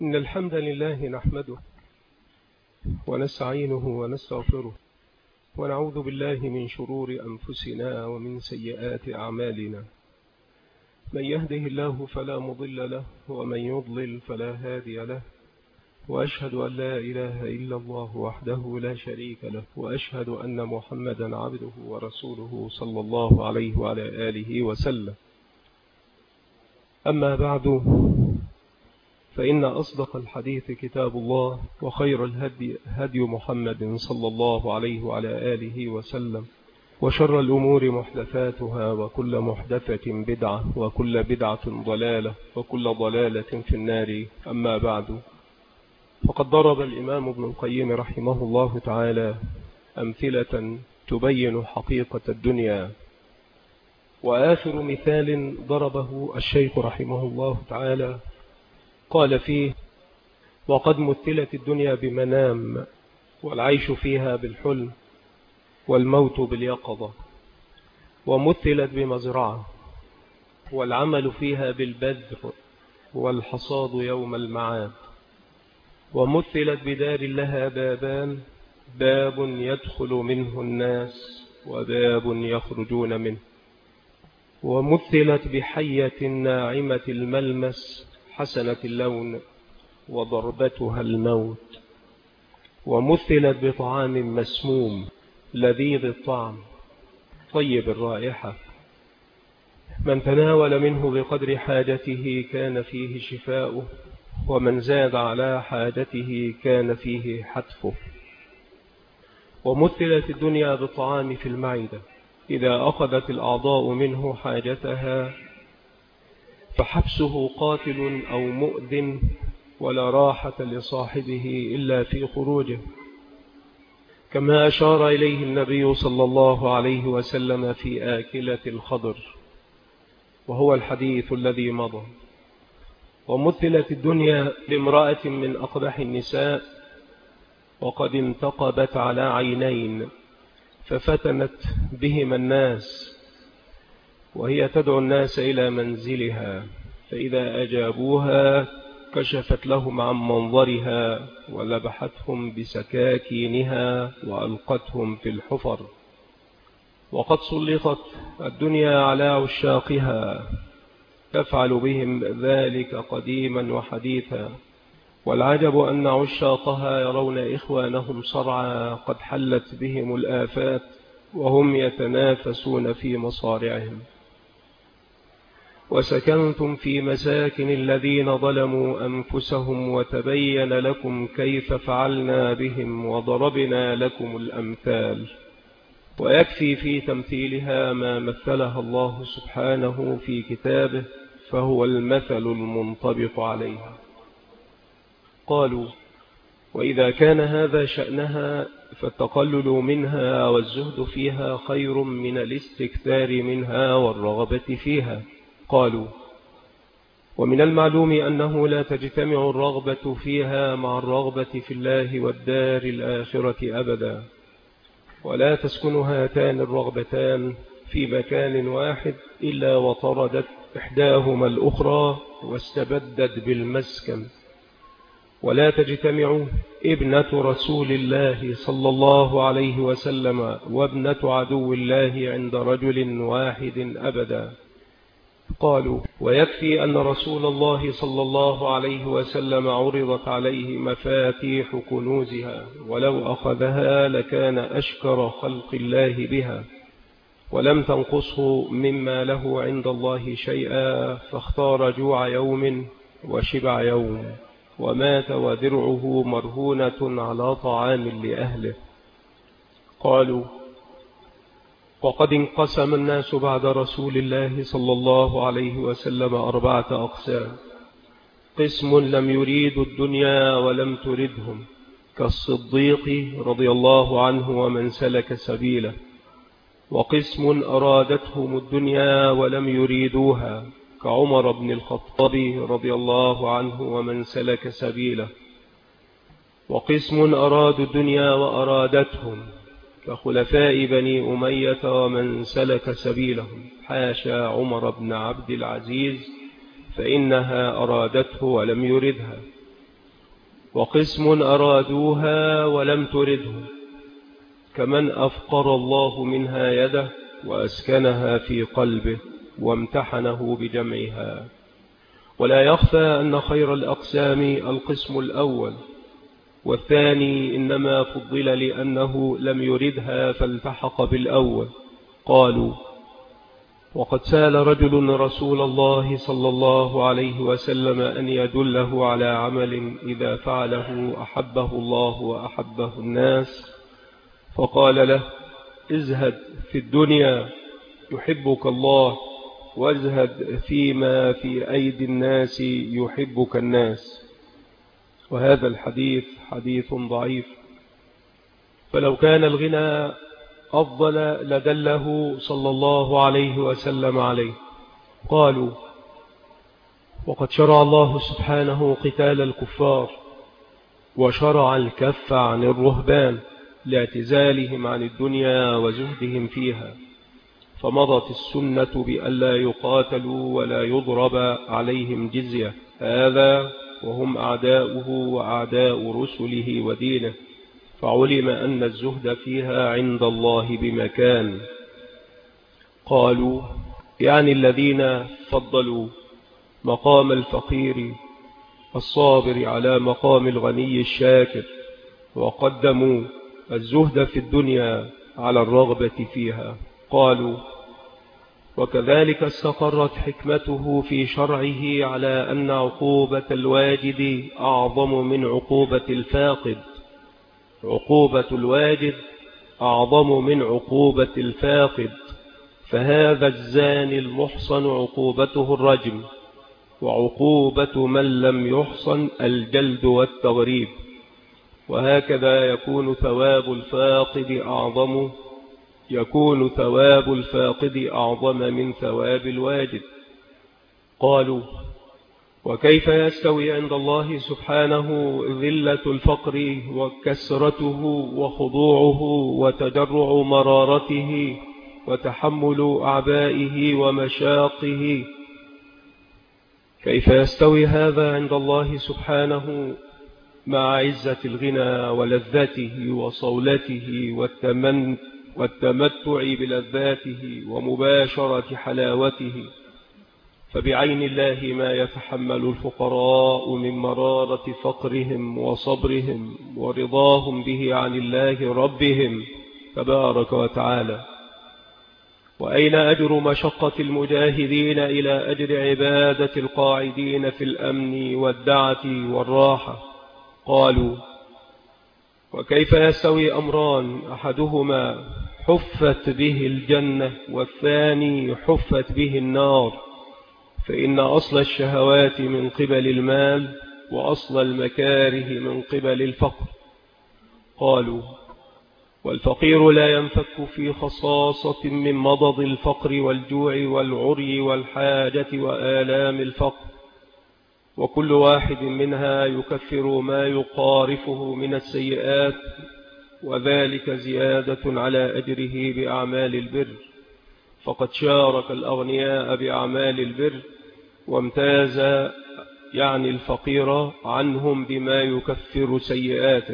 إن الحمد لله نحمده ونستعينه ونستغفره ونعوذ بالله من شرور أنفسنا ومن سيئات أعمالنا. من يهده الله فلا مضل له ومن يضلل فلا هادي له، وأشهد أن لا إله إلا الله وحده لا شريك له، وأشهد أن محمدا عبده ورسوله صلى الله عليه وعلى آله وسلم. أما بعد، فإن أصدق الحديث كتاب الله، وخير الهدي هدي محمد صلى الله عليه وعلى آله وسلم، وشر الأمور محدثاتها، وكل محدثة بدعة، وكل بدعة ضلالة، وكل ضلالة في النار. أما بعد، فقد ضرب الإمام ابن القيم رحمه الله تعالى أمثلة تبين حقيقة الدنيا. وآخر مثال ضربه الشيخ رحمه الله تعالى قال فيه: وقد مثلت الدنيا بمنام، والعيش فيها بالحلم، والموت باليقظة، ومثلت بمزرعة، والعمل فيها بالبذر، والحصاد يوم المعاد. ومثلت بدار لها بابان، باب يدخل منه الناس، وباب يخرجون منه. ومثلت بحية ناعمة الملمس، حسنة اللون، وضربتها الموت. ومثلت بطعام مسموم، لذيذ الطعم، طيب الرائحة، من تناول منه بقدر حاجته كان فيه شفاؤه، ومن زاد على حاجته كان فيه حتفه. ومثلت الدنيا بالطعام في المعدة، إذا أخذت الأعضاء منه حاجتها فحبسه قاتل أو مؤذن، ولا راحة لصاحبه إلا في خروجه، كما أشار إليه النبي صلى الله عليه وسلم في آكلة الخضر، وهو الحديث الذي مضى. ومثلت الدنيا بامرأة من أقبح النساء، وقد انتقبت على عينين، ففتنت بهما الناس، وهي تدعو الناس إلى منزلها، فإذا أجابوها كشفت لهم عن منظرها، ولبحتهم بسكاكينها، وألقتهم في الحفر. وقد سلطت الدنيا على عشاقها، تفعل بهم ذلك قديما وحديثا، والعجب أن عشاقها يرون إخوانهم صرعى قد حلت بهم الآفات، وهم يتنافسون في مصارعهم. وسكنتم في مساكن الذين ظلموا أنفسهم، وتبين لكم كيف فعلنا بهم، وضربنا لكم الأمثال. ويكفي في تمثيلها ما مثلها الله سبحانه في كتابه، فهو المثل المنطبق عليها. قالوا: وإذا كان هذا شأنها، فالتقلل منها والزهد فيها خير من الاستكثار منها والرغبة فيها. قالوا: ومن المعلوم أنه لا تجتمع الرغبة فيها مع الرغبة في الله والدار الآخرة أبدا، ولا تسكن هاتان الرغبتان في مكان واحد إلا وطردت إحداهما الأخرى واستبدت بالمسكن. ولا تجتمع ابنة رسول الله صلى الله عليه وسلم وابنة عدو الله عند رجل واحد أبدا. قالوا: ويكفي أن رسول الله صلى الله عليه وسلم عرضت عليه مفاتيح كنوزها، ولو أخذها لكان أشكر خلق الله بها، ولم تنقصه مما له عند الله شيئا، فاختار جوع يوم وشبع يوم، ومات ودرعه مرهونة على طعام لأهله. قالوا: وقد انقسم الناس بعد رسول الله صلى الله عليه وسلم 4 أقسام: قسم لم يريدوا الدنيا ولم تردهم، كالصديق رضي الله عنه ومن سلك سبيله. وقسم أرادتهم الدنيا ولم يريدوها، كعمر بن الخطاب رضي الله عنه ومن سلك سبيله. وقسم أرادوا الدنيا وأرادتهم، كخلفاء بني أمية ومن سلك سبيلهم، حاشا عمر بن عبد العزيز، فإنها أرادته ولم يردها. وقسم أرادوها ولم ترده، كمن أفقر الله منها يده وأسكنها في قلبه وامتحنه بجمعها. ولا يخفى أن خير الأقسام القسم الأول، والثاني إنما فضل لأنه لم يردها فالتحق بالأول. قالوا: وقد سأل رجل رسول الله صلى الله عليه وسلم أن يدله على عمل إذا فعله أحبه الله وأحبه الناس، فقال له: ازهد في الدنيا يحبك الله، وازهد فيما في أيدي الناس يحبك الناس. وهذا الحديث حديث ضعيف، فلو كان الغنى أفضل لدله صلى الله عليه وسلم عليه. قالوا: وقد شرع الله سبحانه قتال الكفار، وشرع الكف عن الرهبان لاعتزالهم عن الدنيا وزهدهم فيها، فمضت السنة بألا يقاتلوا ولا يضرب عليهم جزية، هذا وهم أعداؤه وأعداء رسله ودينه، فعلم أن الزهد فيها عند الله بمكان. قالوا: يعني الذين فضلوا مقام الفقير الصابر على مقام الغني الشاكر، وقدموا الزهد في الدنيا على الرغبة فيها. قالوا: وكذلك استقرت حكمته في شرعه على أن عقوبة الواجد أعظم من عقوبة الفاقد. عقوبة الواجد أعظم من عقوبة الفاقد، فهذا الزاني المحصن عقوبته الرجم، وعقوبة من لم يحصن الجلد والتغريب. وهكذا يكون ثواب الفاقد أعظم من ثواب الواجد. قالوا: وكيف يستوي عند الله سبحانه ذلة الفقر وكسرته وخضوعه وتجرع مرارته وتحمل أعبائه ومشاقه؟ كيف يستوي هذا عند الله سبحانه مع عزة الغنى ولذته وصولته والتمتع بلذاته ومباشرة حلاوته؟ فبعين الله ما يتحمل الفقراء من مرارة فقرهم وصبرهم ورضاهم به عن الله ربهم تبارك وتعالى. وأين أجر مشقة المجاهدين إلى أجر عبادة القاعدين في الأمن والدعة والراحة؟ قالوا: وكيف يستوي أمران أحدهما حفت به الجنة والثاني حفت به النار؟ فإن أصل الشهوات من قبل المال، وأصل المكاره من قبل الفقر. قالوا: والفقير لا ينفك في خصاصة من مضض الفقر والجوع والعري والحاجة وآلام الفقر، وكل واحد منها يكفر ما يقارفه من السيئات، وذلك زيادة على أجره بأعمال البر. فقد شارك الأغنياء بأعمال البر، وامتاز يعني الفقير عنهم بما يكفر سيئاته،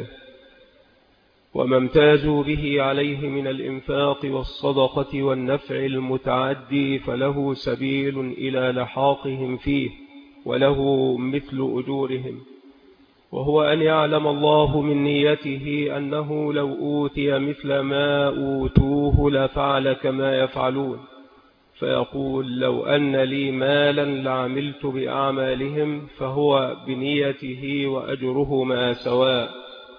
وما امتازوا به عليه من الإنفاق والصدقة والنفع المتعدي فله سبيل إلى لحاقهم فيه، وله مثل أجورهم. وهو أن يعلم الله من نيته أنه لو أوتي مثل ما أوتوه لفعل كما يفعلون، فيقول: لو أن لي مالا لعملت بأعمالهم، فهو بنيته وأجرهما سواء،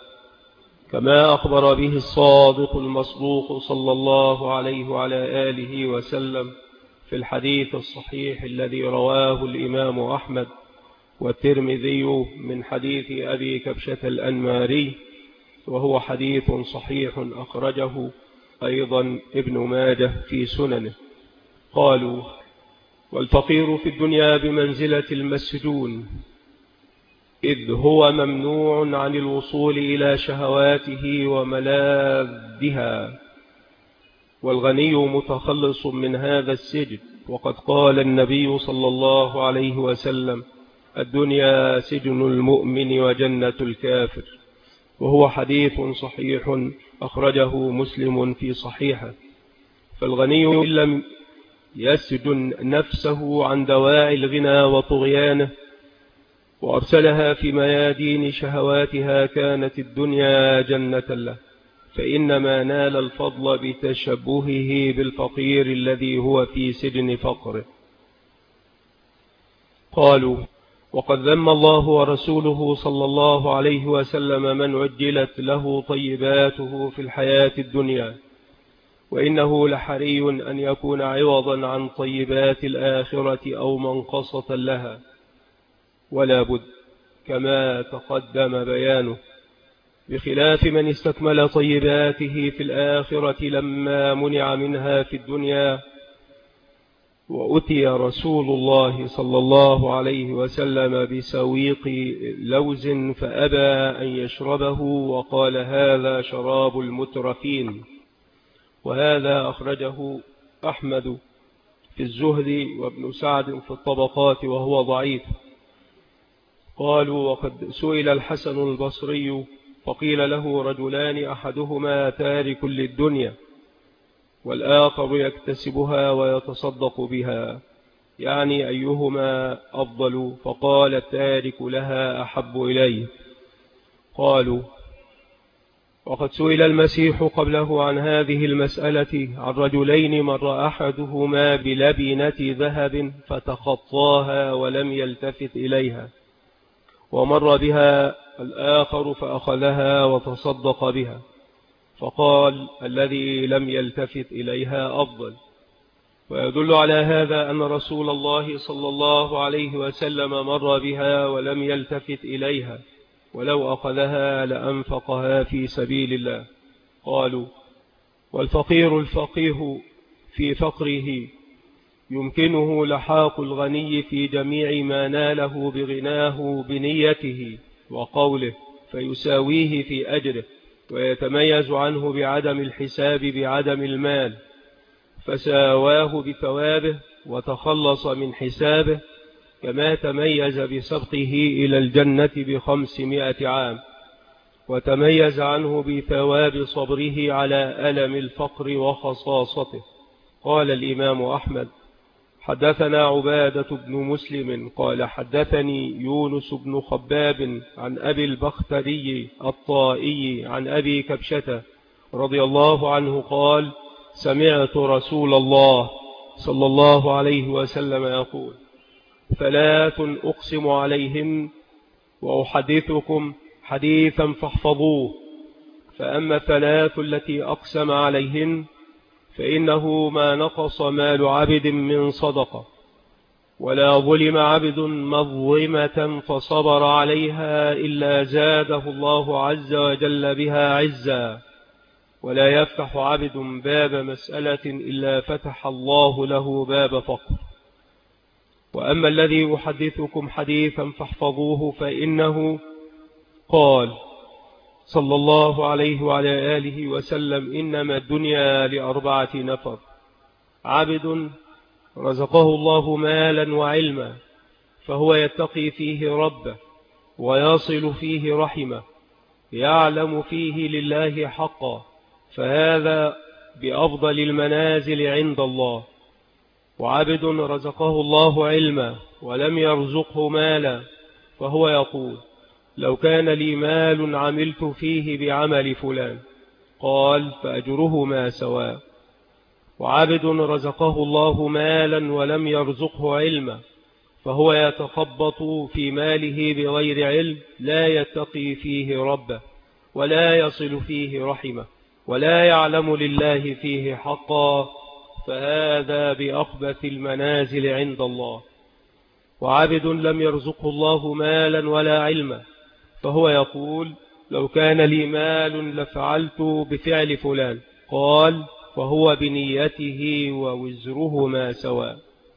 كما أخبر به الصادق المصدوق صلى الله عليه وعلى آله وسلم في الحديث الصحيح الذي رواه الإمام أحمد والترمذي من حديث أبي كبشة الأنماري، وهو حديث صحيح أخرجه أيضا ابن ماجه في سننه. قالوا: والفقير في الدنيا بمنزلة المسجون، إذ هو ممنوع عن الوصول إلى شهواته وملاذها، والغني متخلص من هذا السجن. وقد قال النبي صلى الله عليه وسلم: الدنيا سجن المؤمن وجنة الكافر، وهو حديث صحيح أخرجه مسلم في صحيحه. فالغني إن لم يسجن نفسه عن دواعي الغنى وطغيانه وأرسلها في ميادين شهواتها كانت الدنيا جنة له، فإنما نال الفضل بتشبهه بالفقير الذي هو في سجن فقره. قالوا: وقد ذم الله ورسوله صلى الله عليه وسلم من عجلت له طيباته في الحياة الدنيا، وإنه لحري أن يكون عوضا عن طيبات الآخرة أو منقصة لها، ولا بد كما تقدم بيانه، بخلاف من استكمل طيباته في الآخرة لما منع منها في الدنيا. وأتي رسول الله صلى الله عليه وسلم بسويق لوز فأبى أن يشربه، وقال: هذا شراب المترفين. وهذا أخرجه أحمد في الزهد وابن سعد في الطبقات وهو ضعيف. قالوا: وقد سئل الحسن البصري فقيل له: رجلان أحدهما تارك للدنيا والآخر يكتسبها ويتصدق بها، يعني أيهما أفضل؟ فقال: التارك لها أحب إليه. قالوا: وقد سئل المسيح قبله عن هذه المسألة عن رجلين مر أحدهما بلبنة ذهب فتخطاها ولم يلتفت إليها، ومر بها الآخر فأخذها وتصدق بها، فقال: الذي لم يلتفت إليها أفضل. ويدل على هذا أن رسول الله صلى الله عليه وسلم مر بها ولم يلتفت إليها، ولو أخذها لأنفقها في سبيل الله. قالوا: والفقير الفقيه في فقره يمكنه لحاق الغني في جميع ما ناله بغناه بنيته وقوله، فيساويه في أجره، ويتميز عنه بعدم الحساب بعدم المال، فساواه بثوابه وتخلص من حسابه، كما تميز بسبقه إلى الجنة ب500 عام، وتميز عنه بثواب صبره على ألم الفقر وخصاصته. قال الإمام أحمد: حدثنا عبادة بن مسلم قال حدثني يونس بن خباب عن أبي البختري الطائي عن أبي كبشة رضي الله عنه قال: سمعت رسول الله صلى الله عليه وسلم يقول: 3 أقسم عليهم وأحدثكم حديثا فاحفظوه، فأما 3 التي أقسم عليهن فإنه ما نقص مال عبد من صدقة، ولا ظلم عبد مظلمة فصبر عليها إلا زاده الله عز وجل بها عزا، ولا يفتح عبد باب مسألة إلا فتح الله له باب فقر. وأما الذي أحدثكم حديثا فاحفظوه فإنه قال صلى الله عليه وعلى آله وسلم: إنما الدنيا ل4 نفر: عبد رزقه الله مالا وعلما فهو يتقي فيه ربه ويصل فيه رحمه، يعلم فيه لله حقا، فهذا بأفضل المنازل عند الله. وعبد رزقه الله علما ولم يرزقه مالا فهو يقول: لو كان لي مال عملت فيه بعمل فلان، قال: فأجرهما سواء. وعبد رزقه الله مالا ولم يرزقه علما فهو يتخبط في ماله بغير علم، لا يتقي فيه ربه ولا يصل فيه رحمه ولا يعلم لله فيه حقا، فهذا بأخبث المنازل عند الله. وعبد لم يرزقه الله مالا ولا علما فهو يقول: لو كان لي مال لفعلت بفعل فلان، قال: فهو بنيته ووزرهما سواء.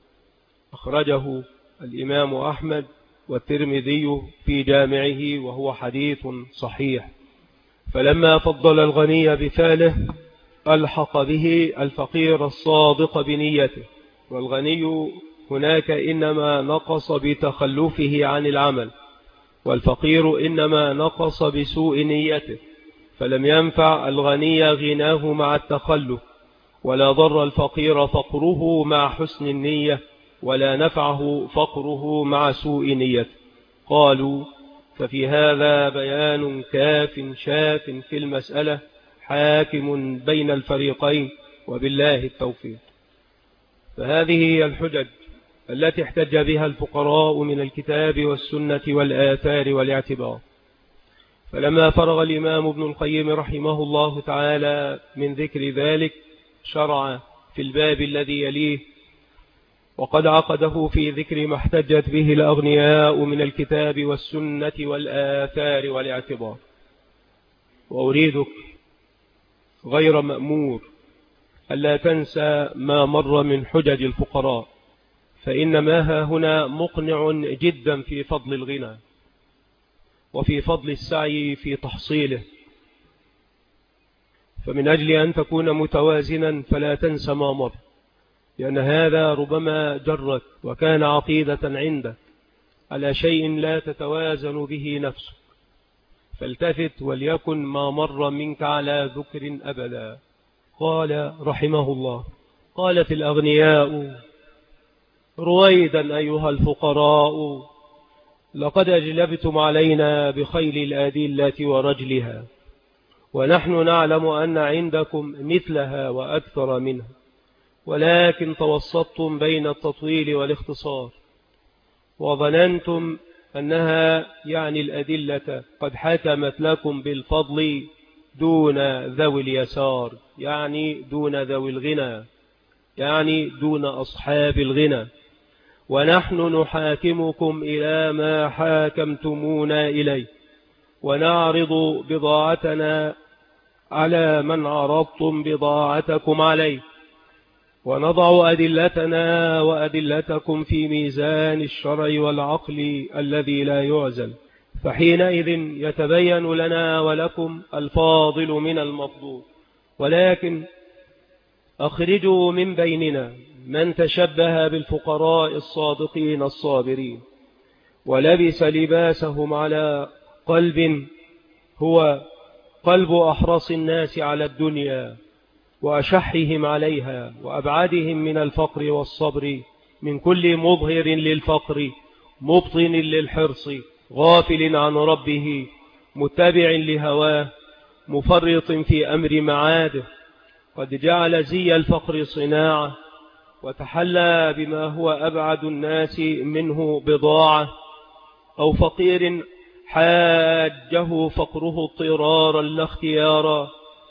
أخرجه الإمام أحمد والترمذي في جامعه وهو حديث صحيح. فلما فضل الغني بفعله ألحق به الفقير الصادق بنيته. والغني هناك إنما نقص بتخلفه عن العمل، والفقير إنما نقص بسوء نيته، فلم ينفع الغني غناه مع التخلف، ولا ضر الفقير فقره مع حسن النية، ولا نفعه فقره مع سوء نيته. قالوا: ففي هذا بيان كاف شاف في المسألة حاكم بين الفريقين، وبالله التوفيق. فهذه هي الحجج التي احتج بها الفقراء من الكتاب والسنة والآثار والاعتبار. فلما فرغ الإمام ابن القيم رحمه الله تعالى من ذكر ذلك، شرع في الباب الذي يليه، وقد عقده في ذكر ما احتجت به الأغنياء من الكتاب والسنة والآثار والاعتبار. وأريدك غير مأمور ألا تنسى ما مر من حجج الفقراء، فإن ما هنا مقنع جدا في فضل الغنى وفي فضل السعي في تحصيله. فمن أجل أن تكون متوازنا فلا تنسى ما مر، لأن هذا ربما جرك وكان عقيدة عندك على شيء لا تتوازن به نفسك، فالتفت وليكن ما مر منك على ذكر أبدا. قال رحمه الله: قالت الأغنياء: رويدا أيها الفقراء، لقد أجلبتم علينا بخيل الأدلة ورجلها، ونحن نعلم أن عندكم مثلها وأكثر منها، ولكن توسطتم بين التطويل والاختصار، وظننتم أنها يعني الأدلة قد حكمت لكم بالفضل دون ذوي اليسار، يعني دون ذوي الغنى، يعني دون أصحاب الغنى، ونحن نحاكمكم إلى ما حاكمتمونا إليه، ونعرض بضاعتنا على من عرضتم بضاعتكم عليه، ونضع أدلتنا وأدلتكم في ميزان الشرع والعقل الذي لا يعزل، فحينئذ يتبين لنا ولكم الفاضل من المفضول. ولكن أخرجوا من بيننا من تشبه بالفقراء الصادقين الصابرين، ولبس لباسهم على قلب هو قلب أحرص الناس على الدنيا وأشحهم عليها، وأبعدهم من الفقر والصبر، من كل مظهر للفقر مبطن للحرص، غافل عن ربه متبع لهواه، مفرط في أمر معاده، قد جعل زي الفقر صناعة، وتحلى بما هو أبعد الناس منه بضاعة، أو فقير حاجه فقره اضطرارا لا اختيارا،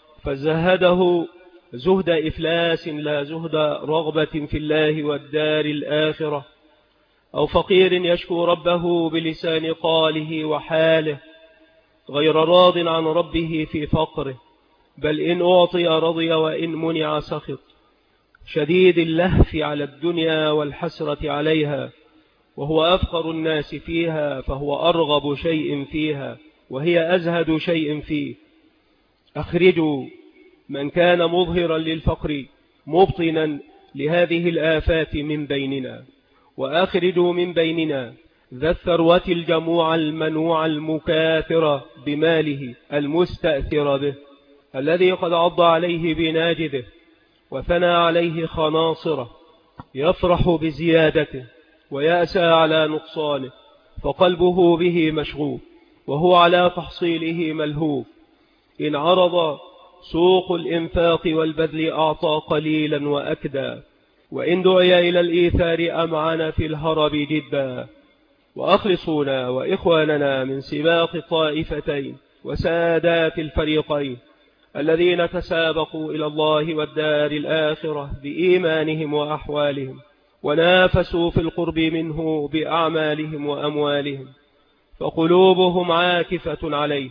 فزهده زهد إفلاس لا زهد رغبة في الله والدار الآخرة، أو فقير يشكو ربه بلسان قاله وحاله، غير راض عن ربه في فقره، بل إن أعطي رضي وإن منع سخط، شديد اللهف على الدنيا والحسرة عليها، وهو أفقر الناس فيها، فهو أرغب شيء فيها، وهي أزهد شيء فيه. أخرجوا من كان مظهرا للفقر مبطنا لهذه الآفات من بيننا، وأخرجوا من بيننا ذا الثروة الجموع المنوع المكاثر بماله المستأثر به، الذي قد عض عليه بناجذه وثنى عليه خناصره، يفرح بزيادته ويأسى على نقصانه، فقلبه به مشغول، وهو على تحصيله ملهوف. إن عرض سوق الإنفاق والبذل أعطى قليلا وأكدى، وإن دعي إلى الإيثار أمعن في الهرب جدا. وأخلصونا وإخواننا من سباق الطائفتين وسادات الفريقين الذين تسابقوا إلى الله والدار الآخرة بإيمانهم وأحوالهم، ونافسوا في القرب منه بأعمالهم وأموالهم، فقلوبهم عاكفة عليه،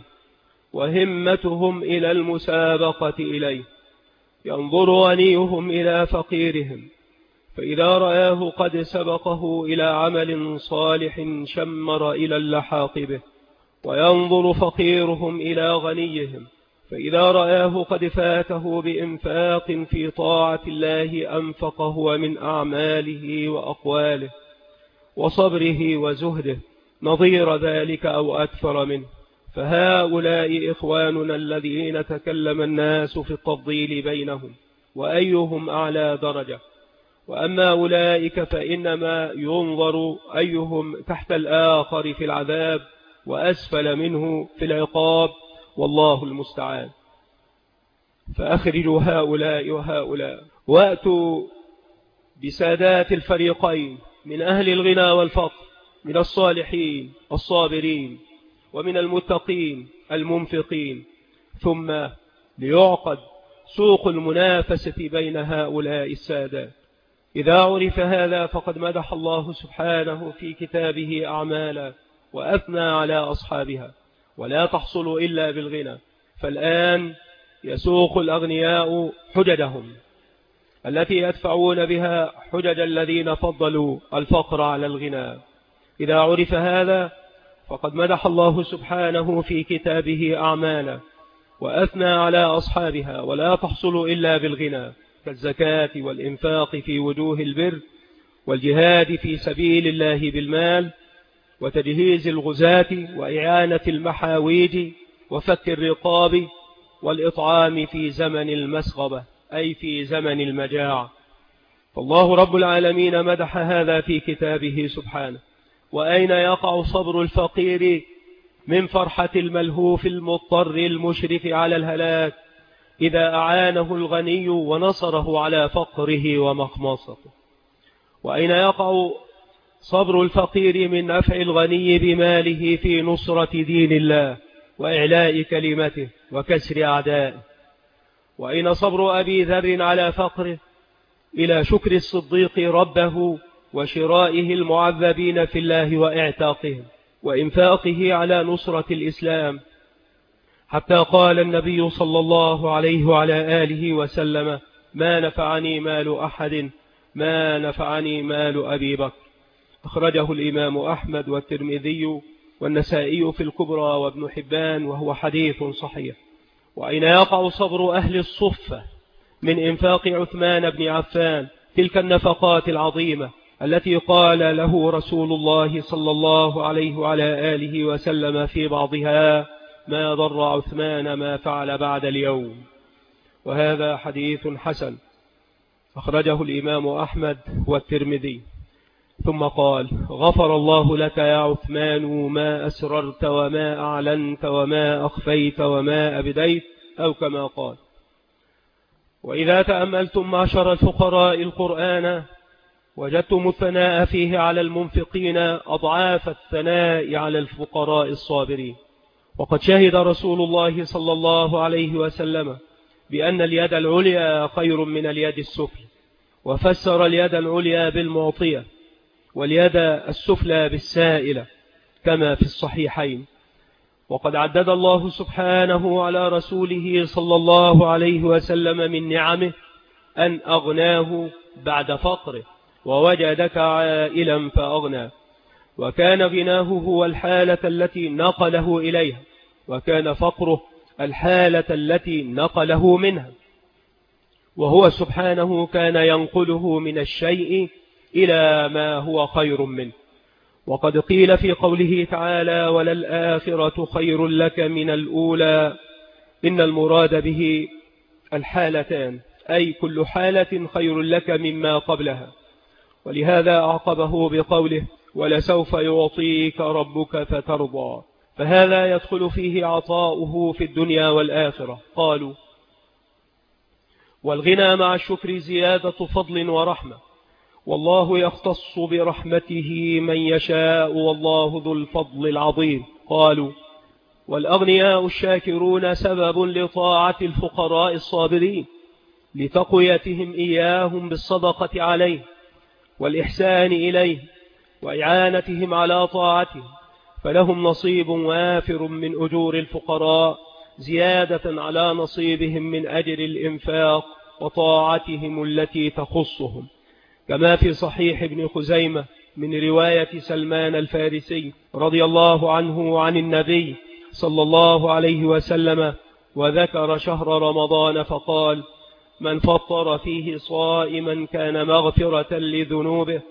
وهمتهم إلى المسابقة إليه. ينظر غنيهم إلى فقيرهم، فإذا رآه قد سبقه إلى عمل صالح شمر إلى اللحاق به، وينظر فقيرهم إلى غنيهم، فإذا رآه قد فاته بإنفاق في طاعة الله أنفق هو من أعماله وأقواله وصبره وزهده نظير ذلك أو أكثر منه. فهؤلاء إخواننا الذين تكلم الناس في التفضيل بينهم وأيهم أعلى درجة. وأما أولئك فإنما ينظر أيهم تحت الآخر في العذاب وأسفل منه في العقاب، والله المستعان. فأخرجوا هؤلاء وهؤلاء، وأتوا بسادات الفريقين من أهل الغنى والفقر، من الصالحين الصابرين ومن المتقين المنفقين، ثم ليعقد سوق المنافسة بين هؤلاء السادات. إذا عرف هذا فقد مدح الله سبحانه في كتابه أعمالا وأثنى على أصحابها، ولا تحصل إلا بالغنى. فالآن يسوق الأغنياء حججهم التي يدفعون بها حجج الذين فضلوا الفقر على الغنى. إذا عرف هذا فقد مدح الله سبحانه في كتابه أعمالا وأثنى على أصحابها، ولا تحصل إلا بالغنى، كالزكاة والإنفاق في وجوه البر، والجهاد في سبيل الله بالمال، وتجهيز الغزاة، وإعانة المحاويج، وفك الرقاب، والإطعام في زمن المسغبة أي في زمن المجاعة. فالله رب العالمين مدح هذا في كتابه سبحانه. وأين يقع صبر الفقير من فرحة الملهوف المضطر المشرف على الهلاك إذا أعانه الغني ونصره على فقره ومخمصته؟ وأين يقع صبر الفقير من نفع الغني بماله في نصرة دين الله وإعلاء كلمته وكسر أعدائه؟ وأين صبر أبي ذر على فقره إلى شكر الصديق ربه وشرائه المعذبين في الله وإعتاقهم وإنفاقه على نصرة الإسلام، حتى قال النبي صلى الله عليه وعلى آله وسلم: ما نفعني مال أحد ما نفعني مال أبي بكر. أخرجه الإمام أحمد والترمذي والنسائي في الكبرى وابن حبان، وهو حديث صحيح. وأين يقع صبر أهل الصفة من إنفاق عثمان بن عفان تلك النفقات العظيمة التي قال له رسول الله صلى الله عليه وعلى آله وسلم في بعضها: ما ضر عثمان ما فعل بعد اليوم. وهذا حديث حسن أخرجه الإمام أحمد والترمذي. ثم قال: غفر الله لك يا عثمان ما أسررت وما أعلنت وما أخفيت وما أبديت، أو كما قال. وإذا تأملتم معشر الفقراء القرآن وجدتم الثناء فيه على المنفقين أضعاف الثناء على الفقراء الصابرين. وقد شهد رسول الله صلى الله عليه وسلم بأن اليد العليا خير من اليد السفلى، وفسر اليد العليا بالمعطية واليد السفلى بالسائلة كما في الصحيحين. وقد عدد الله سبحانه على رسوله صلى الله عليه وسلم من نعمه أن أغناه بعد فقره، ووجدك عائلا فأغنى، وكان غناه هو الحالة التي نقله إليها، وكان فقره الحالة التي نقله منها، وهو سبحانه كان ينقله من الشيء إلى ما هو خير منه. وقد قيل في قوله تعالى: وللآخرة خير لك من الأولى، إن المراد به الحالتان، أي كل حالة خير لك مما قبلها. ولهذا أعقبه بقوله: ولسوف يعطيك ربك فترضى. فهذا يدخل فيه عطاؤه في الدنيا والآخرة. قالوا: والغنى مع الشكر زيادة فضل ورحمة، والله يختص برحمته من يشاء، والله ذو الفضل العظيم. قالوا: والأغنياء الشاكرون سبب لطاعة الفقراء الصابرين، لتقويتهم إياهم بالصدقة عليه والإحسان إليه وإعانتهم على طاعته، فلهم نصيب وافر من أجور الفقراء زيادة على نصيبهم من أجر الإنفاق وطاعتهم التي تخصهم، كما في صحيح ابن خزيمة من رواية سلمان الفارسي رضي الله عنه عن النبي صلى الله عليه وسلم وذكر شهر رمضان فقال: من فطر فيه صائما كان مغفرة لذنوبه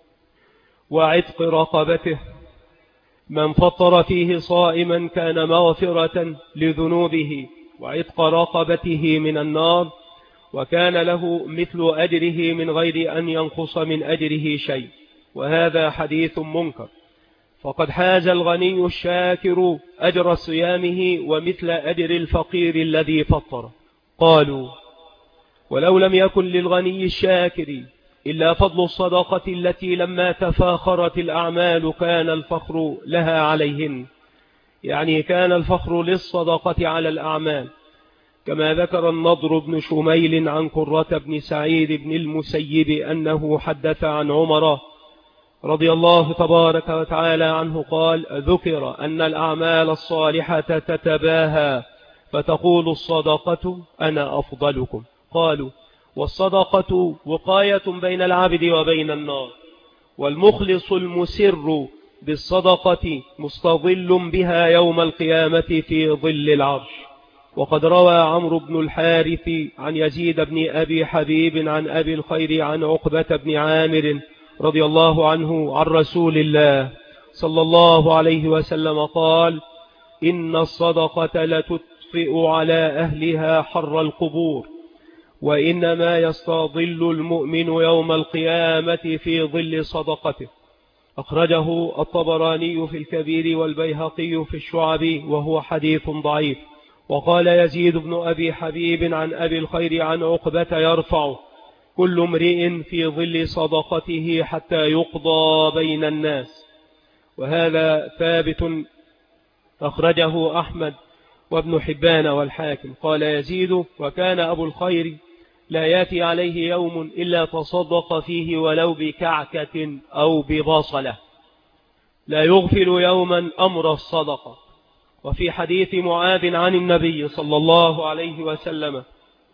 وعتق رقبته. من فطر فيه صائما كان مغفرة لذنوبه وعتق رقبته من النار، وكان له مثل أجره من غير أن ينقص من أجره شيء. وهذا حديث منكر، فقد حاز الغني الشاكر أجر صيامه ومثل أجر الفقير الذي فطر. قالوا: ولو لم يكن للغني الشاكر إلا فضل الصدقة التي لما تفاخرت الأعمال كان الفخر لها عليهن، يعني كان الفخر للصدقة على الأعمال، كما ذكر النضر بن شميل عن قرة بن سعيد بن المسيب أنه حدث عن عمر رضي الله تبارك وتعالى عنه قال: ذكر أن الأعمال الصالحة تتباهى فتقول الصدقة أنا أفضلكم. قالوا: والصدقة وقاية بين العبد وبين النار، والمخلص المسر بالصدقة مستظل بها يوم القيامة في ظل العرش. وقد روى عمرو بن الحارث عن يزيد بن أبي حبيب عن أبي الخير عن عقبة بن عامر رضي الله عنه عن رسول الله صلى الله عليه وسلم قال: إن الصدقة لتطفئ على أهلها حر القبور، وإنما يستظل المؤمن يوم القيامة في ظل صدقته. أخرجه الطبراني في الكبير والبيهقي في الشعب وهو حديث ضعيف. وقال يزيد بن أبي حبيب عن أبي الخير عن عقبة يرفع: كل امرئ في ظل صدقته حتى يقضى بين الناس. وهذا ثابت أخرجه أحمد وابن حبان والحاكم. قال يزيد: وكان أبو الخير لا يأتي عليه يوم إلا تصدق فيه ولو بكعكة أو ببصلة، لا يغفل يوما أمر الصدقة. وفي حديث معاذ عن النبي صلى الله عليه وسلم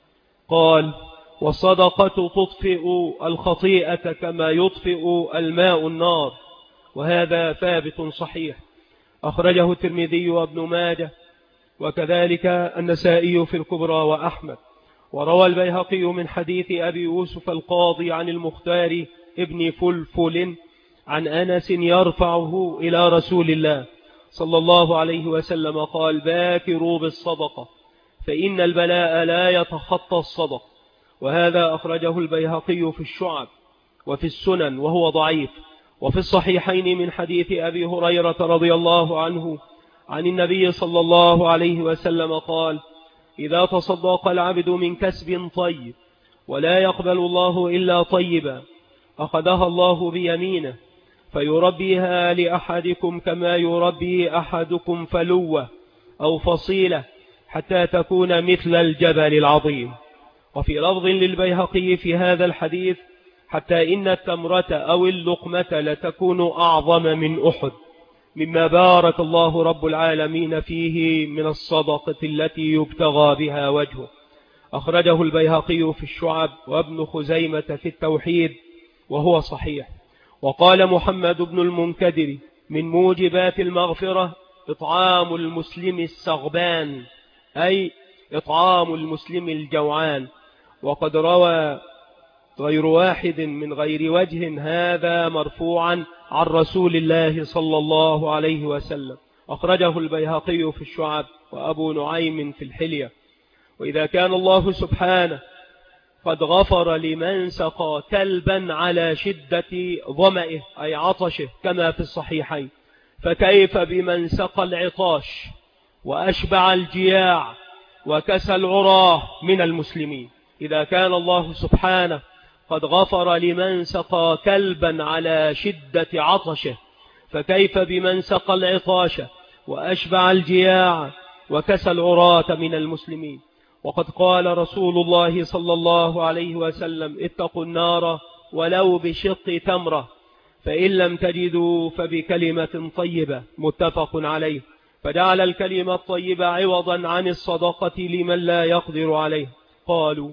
قال: والصدقة تطفئ الخطيئة كما يطفئ الماء النار. وهذا ثابت صحيح، أخرجه الترمذي وابن ماجه، وكذلك النسائي في الكبرى وأحمد. وروى البيهقي من حديث أبي يوسف القاضي عن المختار ابن فلفل عن أنس يرفعه إلى رسول الله صلى الله عليه وسلم قال: باكروا بالصدقة فإن البلاء لا يتخطى الصدق. وهذا أخرجه البيهقي في الشعب وفي السنن وهو ضعيف. وفي الصحيحين من حديث أبي هريرة رضي الله عنه عن النبي صلى الله عليه وسلم قال: إذا تصدق العبد من كسب طيب ولا يقبل الله إلا طيبا أخذها الله بيمينه فيربيها لأحدكم كما يربي أحدكم فلوة أو فصيلة حتى تكون مثل الجبل العظيم. وفي لفظ للبيهقي في هذا الحديث: حتى إن التمرة أو اللقمة لتكون أعظم من أحد، مما بارك الله رب العالمين فيه من الصدقة التي يبتغى بها وجهه. أخرجه البيهقي في الشعب وابن خزيمة في التوحيد وهو صحيح. وقال محمد بن المنكدر: من موجبات المغفرة إطعام المسلم السغبان، أي إطعام المسلم الجوعان. وقد روى غير واحد من غير وجه هذا مرفوعا عن رسول الله صلى الله عليه وسلم. أخرجه البيهقي في الشعب وأبو نعيم في الحلية. وإذا كان الله سبحانه قد غفر لمن سقى كلبا على شدة ظمئه أي عطشه كما في الصحيحين، فكيف بمن سقى العطاش وأشبع الجياع وكسى العراه من المسلمين؟ إذا كان الله سبحانه قد غفر لمن سقى كلبا على شدة عطشه، فكيف بمن سقى العطاش وأشبع الجياع وكسى العراة من المسلمين؟ وقد قال رسول الله صلى الله عليه وسلم: اتقوا النار ولو بشق تمرة، فإن لم تجدوا فبكلمة طيبة. متفق عليه. فجعل الكلمة الطيبة عوضا عن الصدقة لمن لا يقدر عليه. قالوا: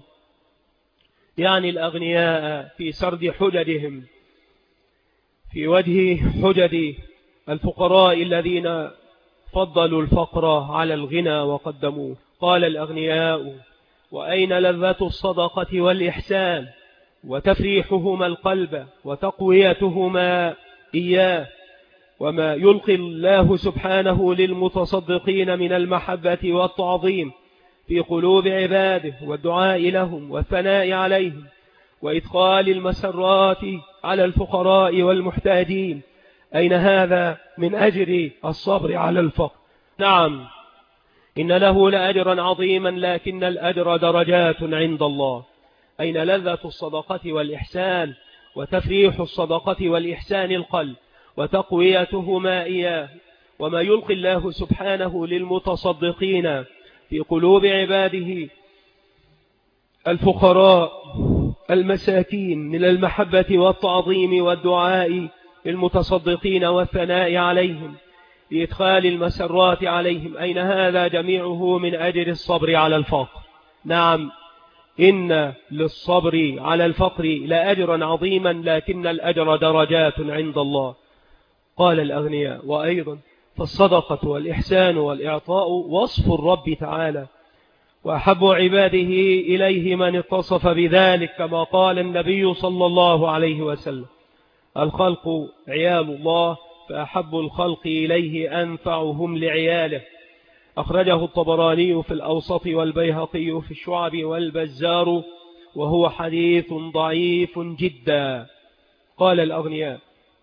يعني الأغنياء في سرد حججهم في وجه حجج الفقراء الذين فضلوا الفقر على الغنى وقدموه. قال الأغنياء: وأين لذة الصدقة والإحسان وتفريحهما القلب وتقويتهما إياه، وما يلقي الله سبحانه للمتصدقين من المحبة والتعظيم في قلوب عباده والدعاء لهم والثناء عليهم وإدخال المسرات على الفقراء والمحتاجين. أين هذا من أجر الصبر على الفقر؟ نعم، إن له لأجرا عظيما، لكن الأجر درجات عند الله. أين لذة الصدقة والإحسان وتفريح الصدقة والإحسان القلب وتقويتهما إياه، وما يلقي الله سبحانه للمتصدقين في قلوب عباده الفقراء المساكين من المحبة والتعظيم والدعاء للمتصدقين والثناء عليهم لإدخال المسرات عليهم. أين هذا جميعه من أجر الصبر على الفقر؟ نعم، إن للصبر على الفقر لأجرا عظيما، لكن الأجر درجات عند الله. قال الأغنياء: وأيضا فالصدقة والإحسان والإعطاء وصف الرب تعالى، وأحب عباده إليه من اتصف بذلك، كما قال النبي صلى الله عليه وسلم: الخلق عيال الله، فأحب الخلق إليه أنفعهم لعياله. أخرجه الطبراني في الأوسط والبيهقي في الشعب والبزار، وهو حديث ضعيف جدا. قال الأغنياء: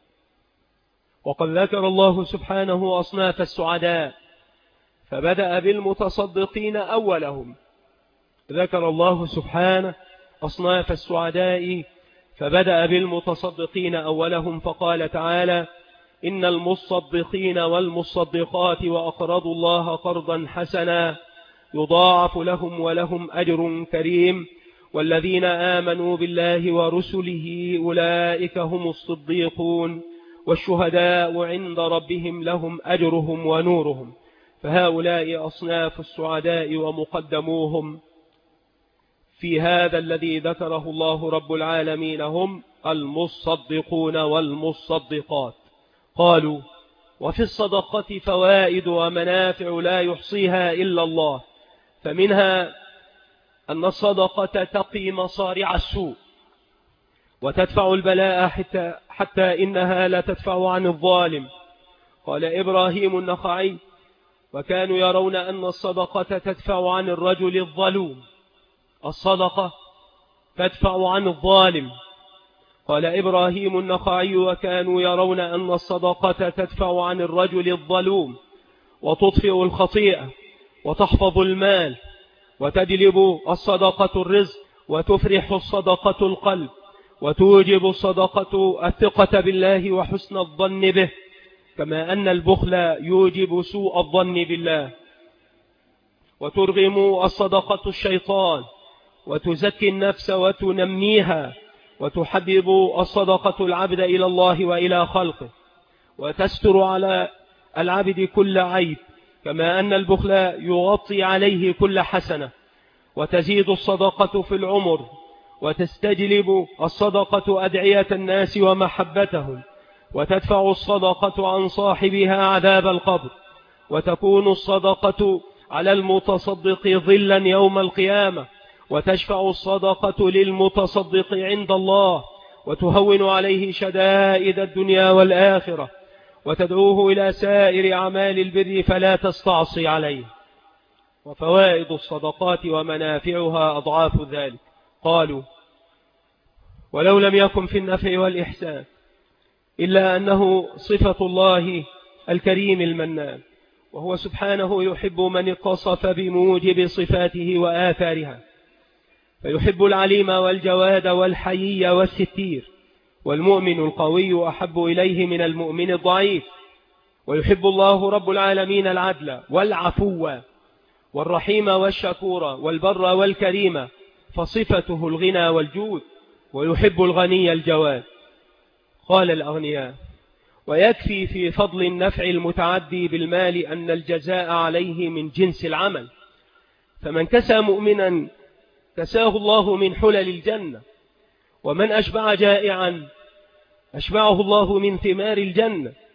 وقد ذكر الله سبحانه أصناف السعداء فبدأ بالمتصدقين أولهم. ذكر الله سبحانه أصناف السعداء فبدأ بالمتصدقين أولهم، فقال تعالى: إن المصدقين والمصدقات وأقرضوا الله قرضا حسنا يضاعف لهم ولهم أجر كريم، والذين آمنوا بالله ورسله أولئك هم الصديقون والشهداء عند ربهم لهم أجرهم ونورهم. فهؤلاء أصناف السعداء ومقدموهم في هذا الذي ذكره الله رب العالمين هم المصدقون والمصدقات. قالوا: وفي الصدقة فوائد ومنافع لا يحصيها إلا الله، فمنها أن الصدقة تقي مصارع السوء وتدفع البلاء حتى إنها لا تدفع عن الظالم. قال إبراهيم النخعي: وكانوا يرون أن الصدقة تدفع عن الرجل الظلوم، الصدقة تدفع عن الظالم. قال إبراهيم النخعي: وكانوا يرون أن الصدقة تدفع عن الرجل الظلوم وتطفئ الخطيئة وتحفظ المال، وتجلب الصدقة الرزق، وتفرح الصدقة القلب، وتوجب الصدقة الثقة بالله وحسن الظن به، كما أن البخل يوجب سوء الظن بالله. وترغم الصدقة الشيطان وتزكي النفس وتنميها، وتحبب الصدقة العبد إلى الله وإلى خلقه، وتستر على العبد كل عيب، كما أن البخل يغطي عليه كل حسنة. وتزيد الصدقة في العمر، وتستجلب الصدقة أدعية الناس ومحبتهم، وتدفع الصدقة عن صاحبها عذاب القبر، وتكون الصدقة على المتصدق ظلا يوم القيامة، وتشفع الصدقة للمتصدق عند الله، وتهون عليه شدائد الدنيا والآخرة، وتدعوه إلى سائر أعمال البر فلا تستعصي عليه. وفوائد الصدقات ومنافعها أضعاف ذلك. قالوا: ولو لم يكن في النفع والإحسان إلا أنه صفة الله الكريم المنان، وهو سبحانه يحب من اتصف بموجب صفاته وآثارها، فيحب العليم والجواد والحيي والستير، والمؤمن القوي أحب إليه من المؤمن الضعيف. ويحب الله رب العالمين العدل والعفو والرحيم والشكور والبر والكريم، فصفته الغنى والجود، ويحب الغني الجواد. قال الأغنياء: ويكفي في فضل النفع المتعدي بالمال أن الجزاء عليه من جنس العمل، فمن كسى مؤمنا كساه الله من حلل الجنة، ومن أشبع جائعا أشبعه الله من ثمار الجنة،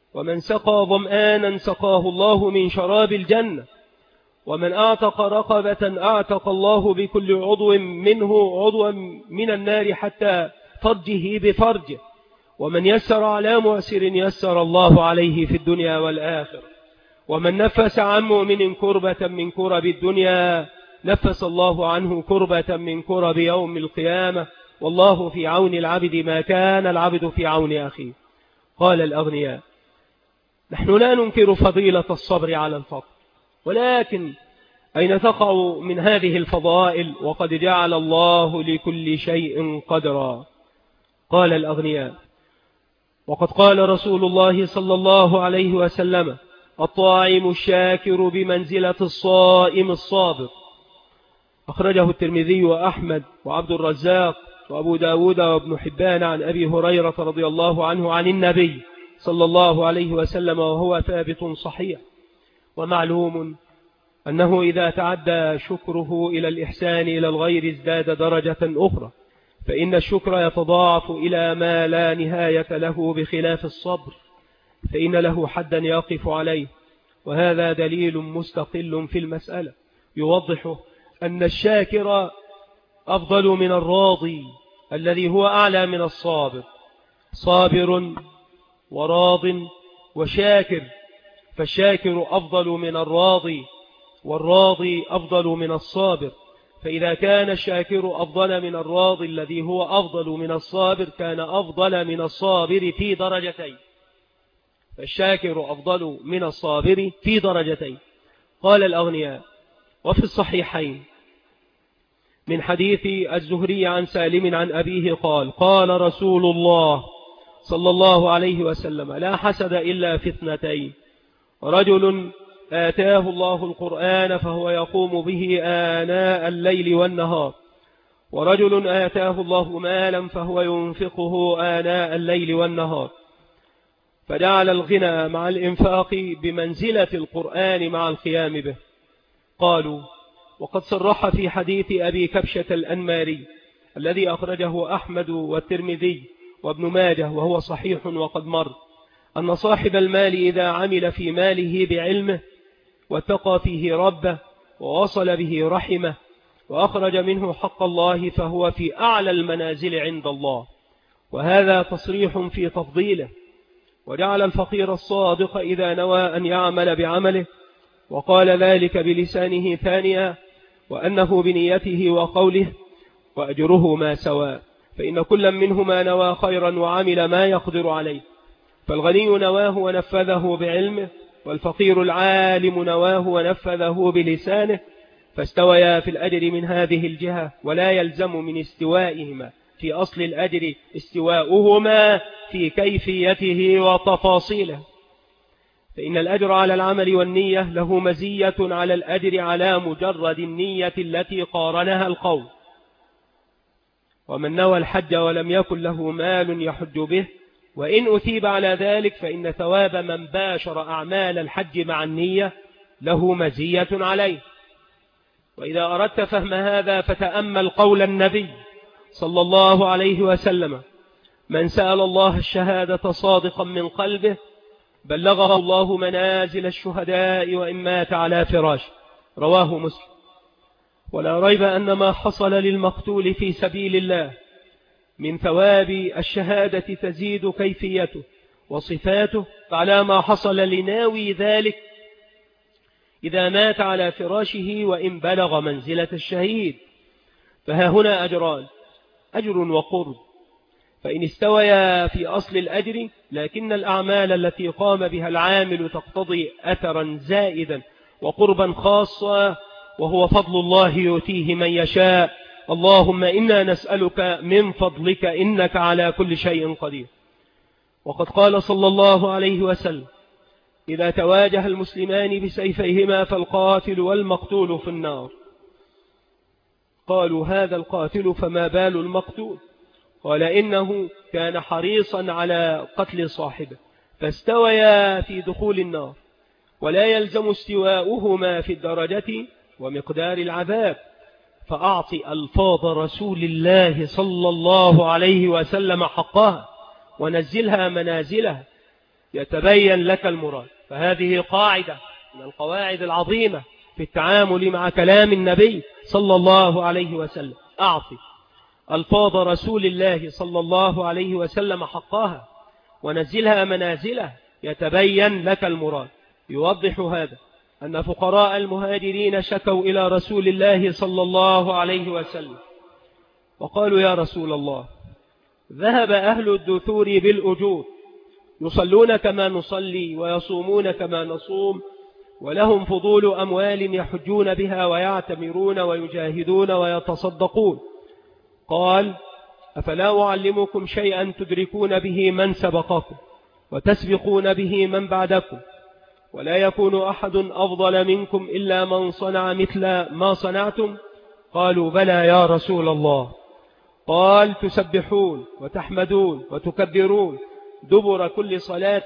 ومن سقى ظمآنا سقاه الله من شراب الجنة، ومن أعتق رقبة أعتق الله بكل عضو منه عضوا من النار حتى فرجه بفرجه، ومن يسر على معسر يسر الله عليه في الدنيا والآخرة، ومن نفس عن مؤمن كربة من كرب الدنيا نفس الله عنه كربة من كرب يوم القيامة، والله في عون العبد ما كان العبد في عون أخيه. قال الأغنياء: نحن لا ننكر فضيلة الصبر على الفقر، ولكن أين تقع من هذه الفضائل وقد جعل الله لكل شيء قدرا؟ قال الأغنياء: وقد قال رسول الله صلى الله عليه وسلم: الطاعم الشاكر بمنزلة الصائم الصابر. أخرجه الترمذي وأحمد وعبد الرزاق وأبو داود وابن حبان عن أبي هريرة رضي الله عنه عن النبي صلى الله عليه وسلم، وهو ثابت صحيح. ومعلوم أنه إذا تعدى شكره إلى الإحسان إلى الغير ازداد درجة أخرى، فإن الشكر يتضاعف إلى ما لا نهاية له، بخلاف الصبر فإن له حدا يقف عليه. وهذا دليل مستقل في المسألة يوضح أن الشاكر أفضل من الراضي الذي هو أعلى من الصابر. صابر وراض وشاكر، فالشاكر أفضل من الراضي، والراضي أفضل من الصابر. فإذا كان الشاكر أفضل من الراضي الذي هو أفضل من الصابر، كان أفضل من الصابر في درجتين، فالشاكر أفضل من الصابر في درجتين. قال الأغنياء: وفي الصحيحين من حديث الزهري عن سالم عن أبيه قال: قال رسول الله صلى الله عليه وسلم: لا حسد إلا في اثنتين، رجل آتاه الله القرآن فهو يقوم به آناء الليل والنهار، ورجل آتاه الله مالا فهو ينفقه آناء الليل والنهار، فجعل الغنى مع الإنفاق بمنزلة القرآن مع القيام به. قالوا: وقد صرح في حديث أبي كبشة الأنماري الذي أخرجه أحمد والترمذي وابن ماجه وهو صحيح وقد مر، أن صاحب المال إذا عمل في ماله بعلمه واتقى فيه ربه ووصل به رحمه وأخرج منه حق الله، فهو في أعلى المنازل عند الله. وهذا تصريح في تفضيله. وجعل الفقير الصادق إذا نوى أن يعمل بعمله وقال ذلك بلسانه ثانيا، وأنه بنيته وقوله وأجره ما سواء، فإن كل منهما نوى خيرا وعمل ما يقدر عليه. فالغني نواه ونفذه بعلمه، والفقير العالم نواه ونفذه بلسانه، فاستويا في الأجر من هذه الجهة. ولا يلزم من استوائهما في أصل الأجر استواؤهما في كيفيته وتفاصيله، فإن الأجر على العمل والنية له مزية على الأجر على مجرد النية التي قارنها القول. ومن نوى الحج ولم يكن له مال يحج به، وإن أثيب على ذلك، فإن ثواب من باشر أعمال الحج مع النية له مزية عليه. وإذا أردت فهم هذا فتأمل قول النبي صلى الله عليه وسلم: من سأل الله الشهادة صادقا من قلبه بلغه الله منازل الشهداء وإن مات على فراش. رواه مسلم. ولا ريب أن ما حصل للمقتول في سبيل الله من ثواب الشهادة تزيد كيفيته وصفاته على ما حصل لناوي ذلك إذا مات على فراشه وإن بلغ منزلة الشهيد. فها هنا أجران: أجر وقرب. فإن استويا في أصل الأجر، لكن الأعمال التي قام بها العامل تقتضي أثرا زائدا وقربا خاصا، وهو فضل الله يؤتيه من يشاء. اللهم إنا نسألك من فضلك إنك على كل شيء قدير. وقد قال صلى الله عليه وسلم: إذا تواجه المسلمان بسيفيهما فالقاتل والمقتول في النار. قالوا: هذا القاتل فما بال المقتول؟ قال: إنه كان حريصا على قتل صاحبه فاستويا في دخول النار، ولا يلزم استواؤهما في الدرجة ومقدار العذاب. فأعط ألفاظ رسول الله صلى الله عليه وسلم حقها ونزلها منازلها، يتبين لك المراد. فهذه قاعدة من القواعد العظيمة في التعامل مع كلام النبي صلى الله عليه وسلم. أعطي ألفاظ رسول الله صلى الله عليه وسلم حقها ونزلها منازله يتبين لك المراد. يوضح هذا أن فقراء المهاجرين شكوا إلى رسول الله صلى الله عليه وسلم وقالوا: يا رسول الله، ذهب أهل الدثور بالأجور، يصلون كما نصلي ويصومون كما نصوم، ولهم فضول أموال يحجون بها ويعتمرون ويجاهدون ويتصدقون. قال: أفلا أعلمكم شيئا تدركون به من سبقكم وتسبقون به من بعدكم، ولا يكون أحد أفضل منكم إلا من صنع مثل ما صنعتم؟ قالوا: بلى يا رسول الله. قال: تسبحون وتحمدون وتكبرون دبر كل صلاة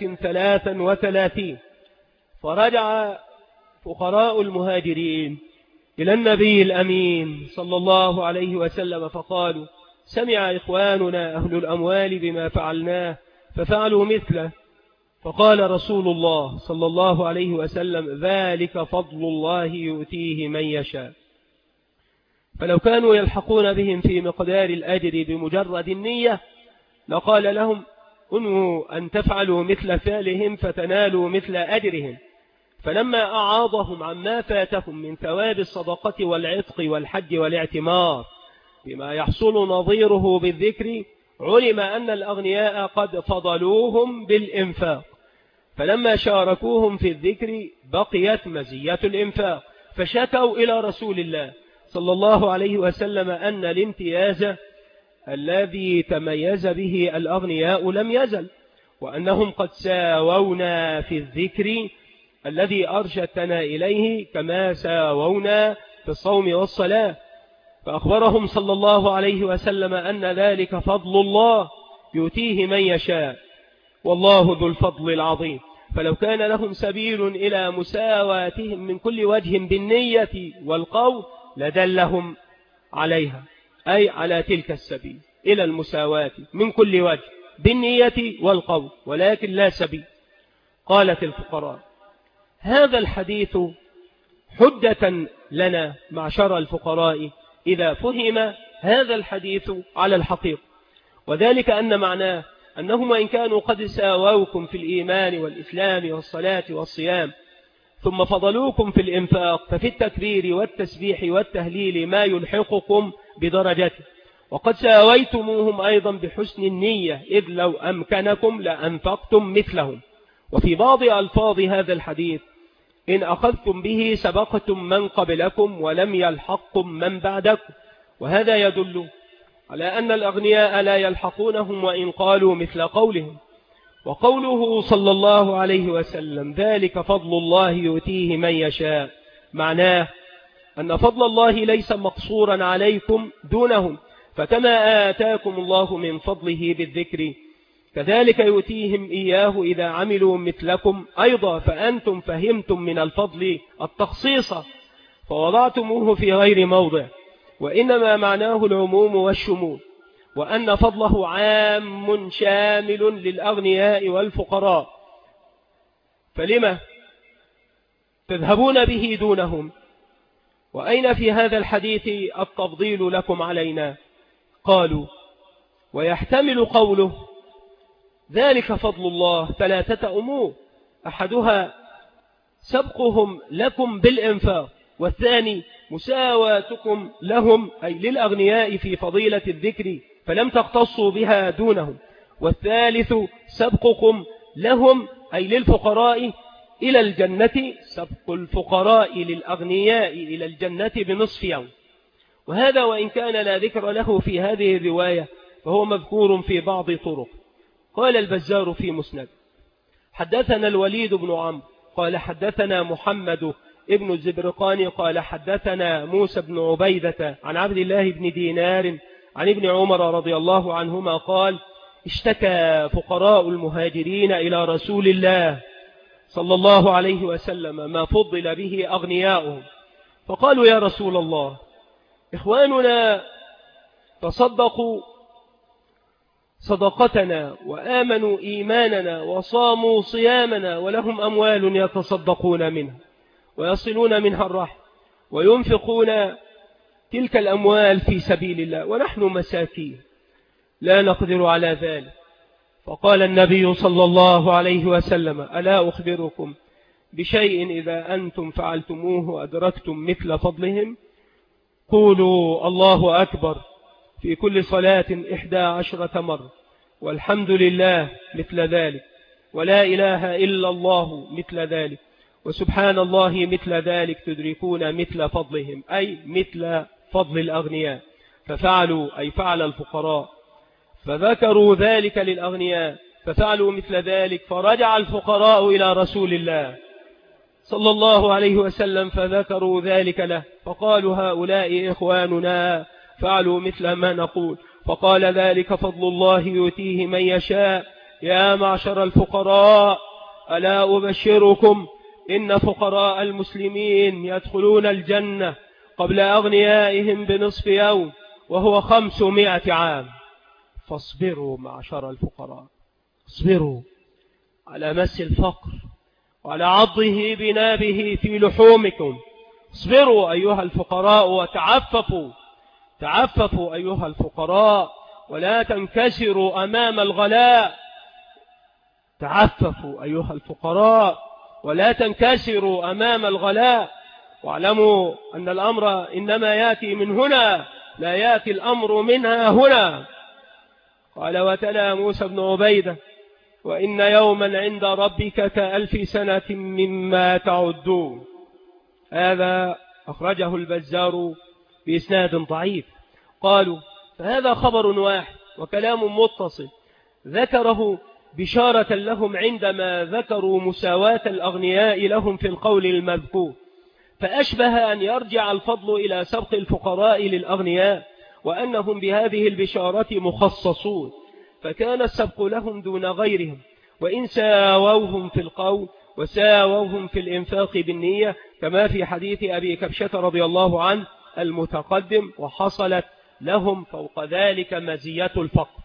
33. فرجع فقراء المهاجرين إلى النبي الأمين صلى الله عليه وسلم فقالوا: سمع إخواننا أهل الأموال بما فعلناه ففعلوا مثله. فقال رسول الله صلى الله عليه وسلم: ذلك فضل الله يؤتيه من يشاء. فلو كانوا يلحقون بهم في مقدار الأجر بمجرد النية لقال لهم: انووا أن تفعلوا مثل فعلهم فتنالوا مثل أجرهم. فلما أعاضهم عما فاتهم من ثواب الصدقة والعتق والحج والاعتمار بما يحصل نظيره بالذكر، علم أن الأغنياء قد فضلوهم بالإنفاق، فلما شاركوهم في الذكر بقيت مزية الإنفاق، فشكوا إلى رسول الله صلى الله عليه وسلم أن الامتياز الذي تميز به الأغنياء لم يزل، وأنهم قد ساوونا في الذكر الذي أرشدتنا إليه كما ساوونا في الصوم والصلاة. فأخبرهم صلى الله عليه وسلم أن ذلك فضل الله يؤتيه من يشاء، والله ذو الفضل العظيم. فلو كان لهم سبيل إلى مساواتهم من كل وجه بالنية والقول لدلهم عليها، أي على تلك السبيل إلى المساواة من كل وجه بالنية والقول، ولكن لا سبيل. قالت الفقراء: هذا الحديث حجة لنا معشر الفقراء إذا فهم هذا الحديث على الحقيقة، وذلك أن معناه أنهم وإن كانوا قد ساووكم في الإيمان والإسلام والصلاة والصيام ثم فضلوكم في الإنفاق، ففي التكبير والتسبيح والتهليل ما يلحقكم بدرجته، وقد ساويتموهم أيضا بحسن النية، إذ لو أمكنكم لأنفقتم مثلهم. وفي بعض ألفاظ هذا الحديث: إن أخذتم به سبقتم من قبلكم ولم يلحقكم من بعدكم. وهذا يدل على أن الأغنياء لا يلحقونهم وإن قالوا مثل قولهم. وقوله صلى الله عليه وسلم: ذلك فضل الله يؤتيه من يشاء، معناه أن فضل الله ليس مقصورا عليكم دونهم، فكما آتاكم الله من فضله بالذكر كذلك يؤتيهم إياه إذا عملوا مثلكم أيضا، فأنتم فهمتم من الفضل التخصيص فوضعتموه في غير موضع، وإنما معناه العموم والشمول، وأن فضله عام شامل للأغنياء والفقراء. فلما تذهبون به دونهم؟ وأين في هذا الحديث التفضيل لكم علينا؟ قالوا: ويحتمل قوله ذلك فضل الله 3 أمور: أحدها سبقهم لكم بالإنفاق، والثاني مساواتكم لهم أي للأغنياء في فضيلة الذكر فلم تختصوا بها دونهم، والثالث سبقكم لهم أي للفقراء إلى الجنة، سبق الفقراء للأغنياء إلى الجنة بنصف يوم. وهذا وإن كان لا ذكر له في هذه الرواية فهو مذكور في بعض طرق. قال البزار في مسند: حدثنا الوليد بن عمرو قال حدثنا محمد ابن الزبرقاني قال حدثنا موسى بن عبيدة عن عبد الله بن دينار عن ابن عمر رضي الله عنهما قال: اشتكى فقراء المهاجرين إلى رسول الله صلى الله عليه وسلم ما فضل به أغنياؤهم، فقالوا: يا رسول الله، إخواننا تصدقوا صدقتنا وآمنوا إيماننا وصاموا صيامنا، ولهم أموال يتصدقون منها ويصلون منها الرحم وينفقون تلك الأموال في سبيل الله، ونحن مساكين لا نقدر على ذلك. فقال النبي صلى الله عليه وسلم: ألا أخبركم بشيء إذا أنتم فعلتموه أدركتم مثل فضلهم؟ قولوا الله أكبر في كل صلاة 11 مرة، والحمد لله مثل ذلك، ولا إله إلا الله مثل ذلك، وسبحان الله مثل ذلك، تدركون مثل فضلهم، أي مثل فضل الأغنياء. ففعلوا أي فعل الفقراء، فذكروا ذلك للأغنياء ففعلوا مثل ذلك، فرجع الفقراء إلى رسول الله صلى الله عليه وسلم فذكروا ذلك له، فقالوا هؤلاء إخواننا فعلوا مثل ما نقول. فقال: ذلك فضل الله يؤتيه من يشاء. يا معشر الفقراء، ألا أبشركم إن فقراء المسلمين يدخلون الجنة قبل أغنيائهم بنصف يوم، وهو 500 عام. فاصبروا معشر الفقراء، اصبروا على مس الفقر وعلى عضه بنابه في لحومكم. اصبروا أيها الفقراء وتعففوا، تعففوا أيها الفقراء ولا تنكسروا أمام الغلاء. تعففوا أيها الفقراء ولا تنكسروا أمام الغلاء، واعلموا أن الأمر إنما يأتي من هنا، لا يأتي الأمر منها هنا. قال: وتلا موسى بن عبيدة: وإن يوما عند ربك كألف سنة مما تعدون. هذا أخرجه البزار بإسناد ضعيف. قالوا: فهذا خبر واحد وكلام متصل ذكره بشارة لهم عندما ذكروا مساواة الأغنياء لهم في القول المذكور، فأشبه أن يرجع الفضل إلى سبق الفقراء للأغنياء، وأنهم بهذه البشارة مخصصون، فكان السبق لهم دون غيرهم، وإن ساووهم في القول وساووهم في الإنفاق بالنية، كما في حديث أبي كبشة رضي الله عنه المتقدم، وحصلت لهم فوق ذلك مزية الفقر.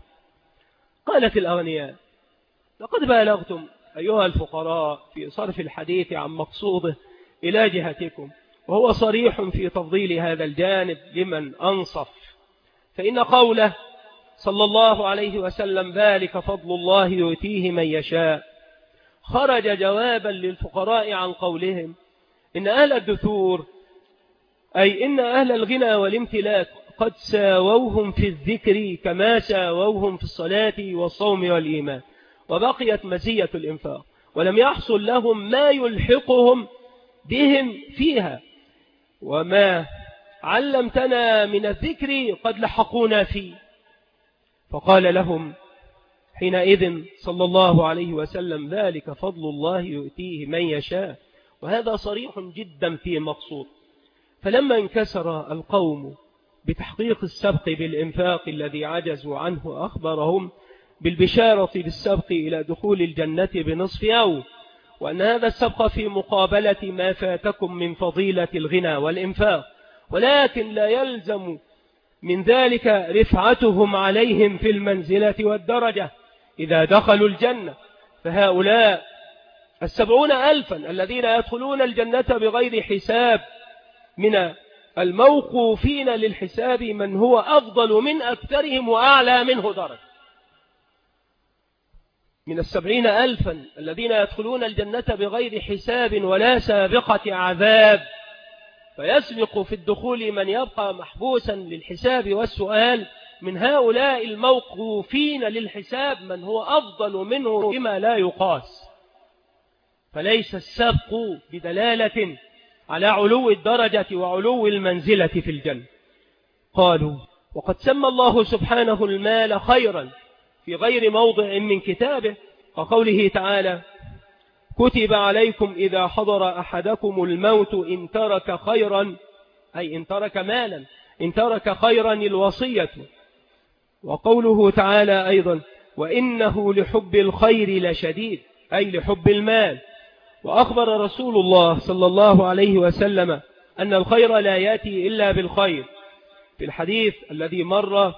قالت الأغنياء: لقد بالغتم أيها الفقراء في صرف الحديث عن مقصوده إلى جهتكم، وهو صريح في تفضيل هذا الجانب لمن أنصف، فإن قوله صلى الله عليه وسلم: ذلك فضل الله يؤتيه من يشاء، خرج جوابا للفقراء عن قولهم إن أهل الدثور، أي إن أهل الغنى والامتلاك قد ساووهم في الذكر كما ساووهم في الصلاة والصوم والإيمان، وبقيت مزية الإنفاق، ولم يحصل لهم ما يلحقهم بهم فيها، وما علمتنا من الذكر قد لحقونا فيه. فقال لهم حينئذ صلى الله عليه وسلم: ذلك فضل الله يؤتيه من يشاء، وهذا صريح جدا في مقصود. فلما انكسر القوم بتحقيق السبق بالإنفاق الذي عجزوا عنه، أخبرهم بالبشارة بالسبق إلى دخول الجنة بنصف يوم، وأن هذا السبق في مقابلة ما فاتكم من فضيلة الغنى والإنفاق، ولكن لا يلزم من ذلك رفعتهم عليهم في المنزلة والدرجة إذا دخلوا الجنة. فهؤلاء 70,000 الذين يدخلون الجنة بغير حساب من الموقوفين للحساب من هو أفضل من أكثرهم وأعلى منه درجة. من 70,000 الذين يدخلون الجنة بغير حساب ولا سابقة عذاب، فيسبق في الدخول من يبقى محبوسا للحساب والسؤال، من هؤلاء الموقوفين للحساب من هو أفضل منه بما لا يقاس. فليس السبق بدلالة على علو الدرجة وعلو المنزلة في الجنة. قالوا: وقد سمى الله سبحانه المال خيرا في غير موضع من كتابه، وقوله تعالى: كتب عليكم إذا حضر أحدكم الموت إن ترك خيرا، أي إن ترك مالا، إن ترك خيرا الوصية. وقوله تعالى أيضا: وإنه لحب الخير لشديد، أي لحب المال. وأخبر رسول الله صلى الله عليه وسلم أن الخير لا يأتي إلا بالخير، في الحديث الذي مر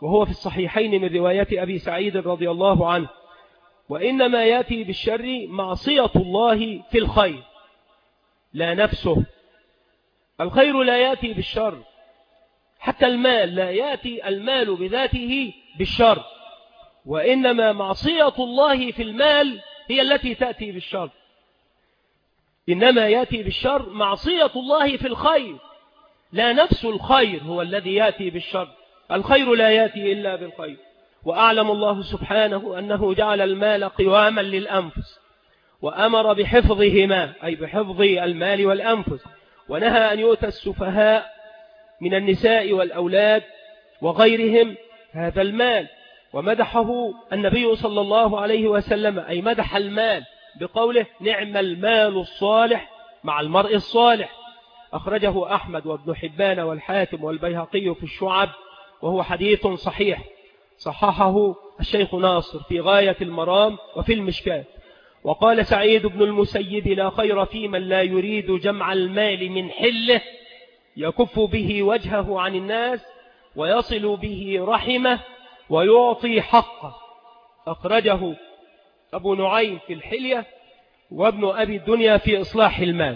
وهو في الصحيحين من رواية أبي سعيد رضي الله عنه: وإنما يأتي بالشر معصية الله في الخير لا نفسه. الخير لا يأتي بالشر، حتى المال لا يأتي المال بذاته بالشر، وإنما معصية الله في المال هي التي تأتي بالشر. إنما يأتي بالشر معصية الله في الخير، لا نفس الخير هو الذي يأتي بالشر. الخير لا يأتي إلا بالخير. وأعلم الله سبحانه أنه جعل المال قواما للأنفس، وأمر بحفظهما، أي بحفظ المال والأنفس، ونهى أن يؤتى السفهاء من النساء والأولاد وغيرهم هذا المال. ومدحه النبي صلى الله عليه وسلم، أي مدح المال بقوله: نعم المال الصالح مع المرء الصالح. أخرجه أحمد وابن حبان والحاكم والبيهقي في الشعب، وهو حديث صحيح، صححه الشيخ ناصر في غاية المرام وفي المشكاة. وقال سعيد بن المسيب: لا خير في من لا يريد جمع المال من حله، يكف به وجهه عن الناس، ويصل به رحمه، ويعطي حقه. أخرجه أبو نعيم في الحلية، وابن أبي الدنيا في إصلاح المال.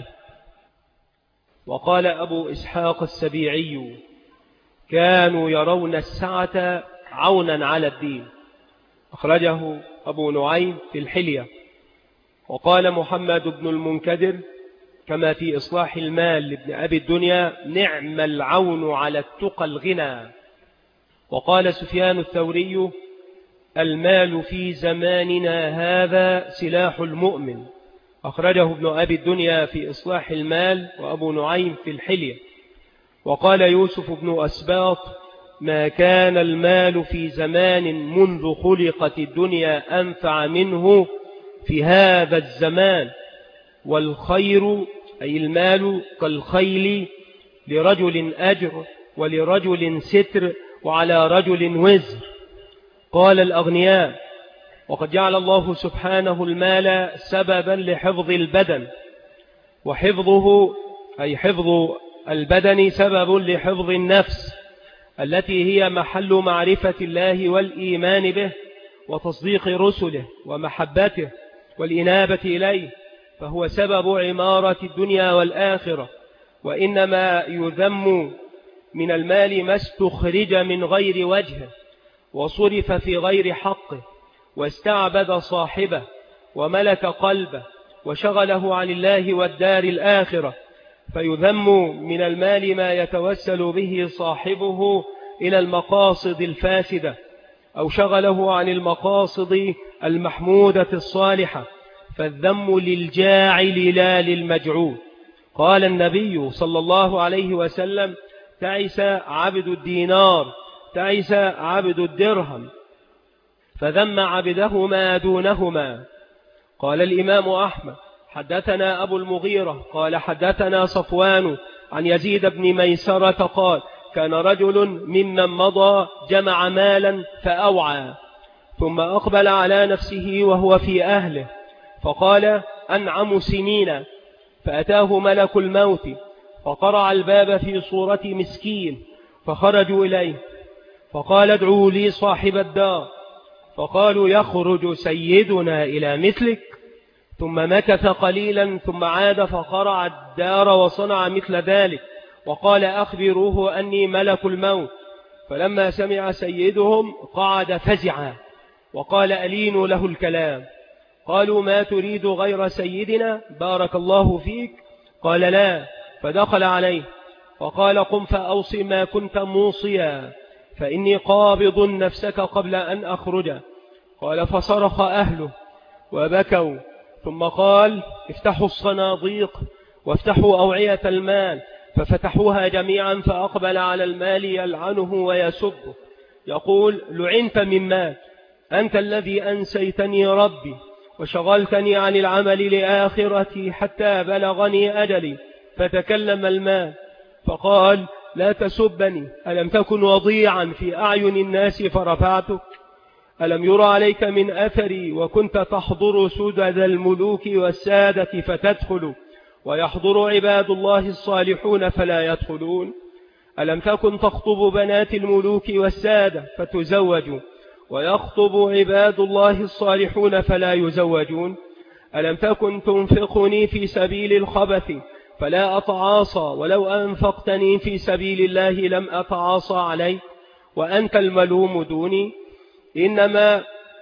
وقال أبو إسحاق السبيعي: كانوا يرون السعة عونا على الدين. أخرجه أبو نعيم في الحلية. وقال محمد بن المنكدر كما في إصلاح المال لابن أبي الدنيا: نعم العون على التقى الغنى. وقال سفيان الثوري: المال في زماننا هذا سلاح المؤمن. أخرجه ابن أبي الدنيا في إصلاح المال، وأبو نعيم في الحلية. وقال يوسف بن أسباط: ما كان المال في زمان منذ خلقت الدنيا أنفع منه في هذا الزمان، والخير أي المال كالخيل، لرجل أجر ولرجل ستر وعلى رجل وزر. قال الأغنياء: وقد جعل الله سبحانه المال سببا لحفظ البدن، وحفظه أي حفظ البدن سبب لحفظ النفس التي هي محل معرفة الله والإيمان به وتصديق رسله ومحبته والإنابة إليه، فهو سبب عمارة الدنيا والآخرة. وإنما يذم من المال ما استخرج من غير وجهه، وصرف في غير حقه، واستعبد صاحبه، وملك قلبه، وشغله عن الله والدار الآخرة. فيذم من المال ما يتوسل به صاحبه إلى المقاصد الفاسدة، أو شغله عن المقاصد المحمودة الصالحة، فالذم للجاعل لا للمجعول. قال النبي صلى الله عليه وسلم: تعس عبد الدينار، تعس عبد الدرهم، فذم عبدهما دونهما. قال الإمام أحمد: حدثنا أبو المغيرة قال حدثنا صفوان عن يزيد بن ميسرة قال: كان رجل ممن مضى جمع مالا فأوعى، ثم أقبل على نفسه وهو في أهله، فقال: أنعم سنين. فأتاه ملك الموت فقرع الباب في صورة مسكين، فخرجوا إليه، فقال: ادعوا لي صاحب الدار. فقالوا: يخرج سيدنا إلى مثلك. ثم مكث قليلا ثم عاد فقرع الدار وصنع مثل ذلك، وقال: أخبروه أني ملك الموت. فلما سمع سيدهم قعد فزعا، وقال: ألينوا له الكلام. قالوا: ما تريد غير سيدنا؟ بارك الله فيك. قال: لا. فدخل عليه فقال: قم فأوص ما كنت موصيا، فإني قابض نفسك قبل أن أخرج. قال: فصرخ أهله وبكوا، ثم قال: افتحوا الصناديق وافتحوا أوعية المال. ففتحوها جميعا، فأقبل على المال يلعنه ويسبه، يقول: لعنت من مال، أنت الذي أنسيتني ربي وشغلتني عن العمل لآخرتي حتى بلغني أجلي. فتكلم المال فقال: لا تسبني، ألم تكن وضيعا في أعين الناس فرفعتك؟ ألم يرى عليك من أثري وكنت تحضر سدد الملوك والسادة فتدخل، ويحضر عباد الله الصالحون فلا يدخلون؟ ألم تكن تخطب بنات الملوك والسادة فتزوجوا ويخطب عباد الله الصالحون فلا يزوجون؟ ألم تكن تنفقني في سبيل الخبث فلا أتعاصى ولو أنفقتني في سبيل الله لم أتعاصى عليك وأنت الملوم دوني؟ إنما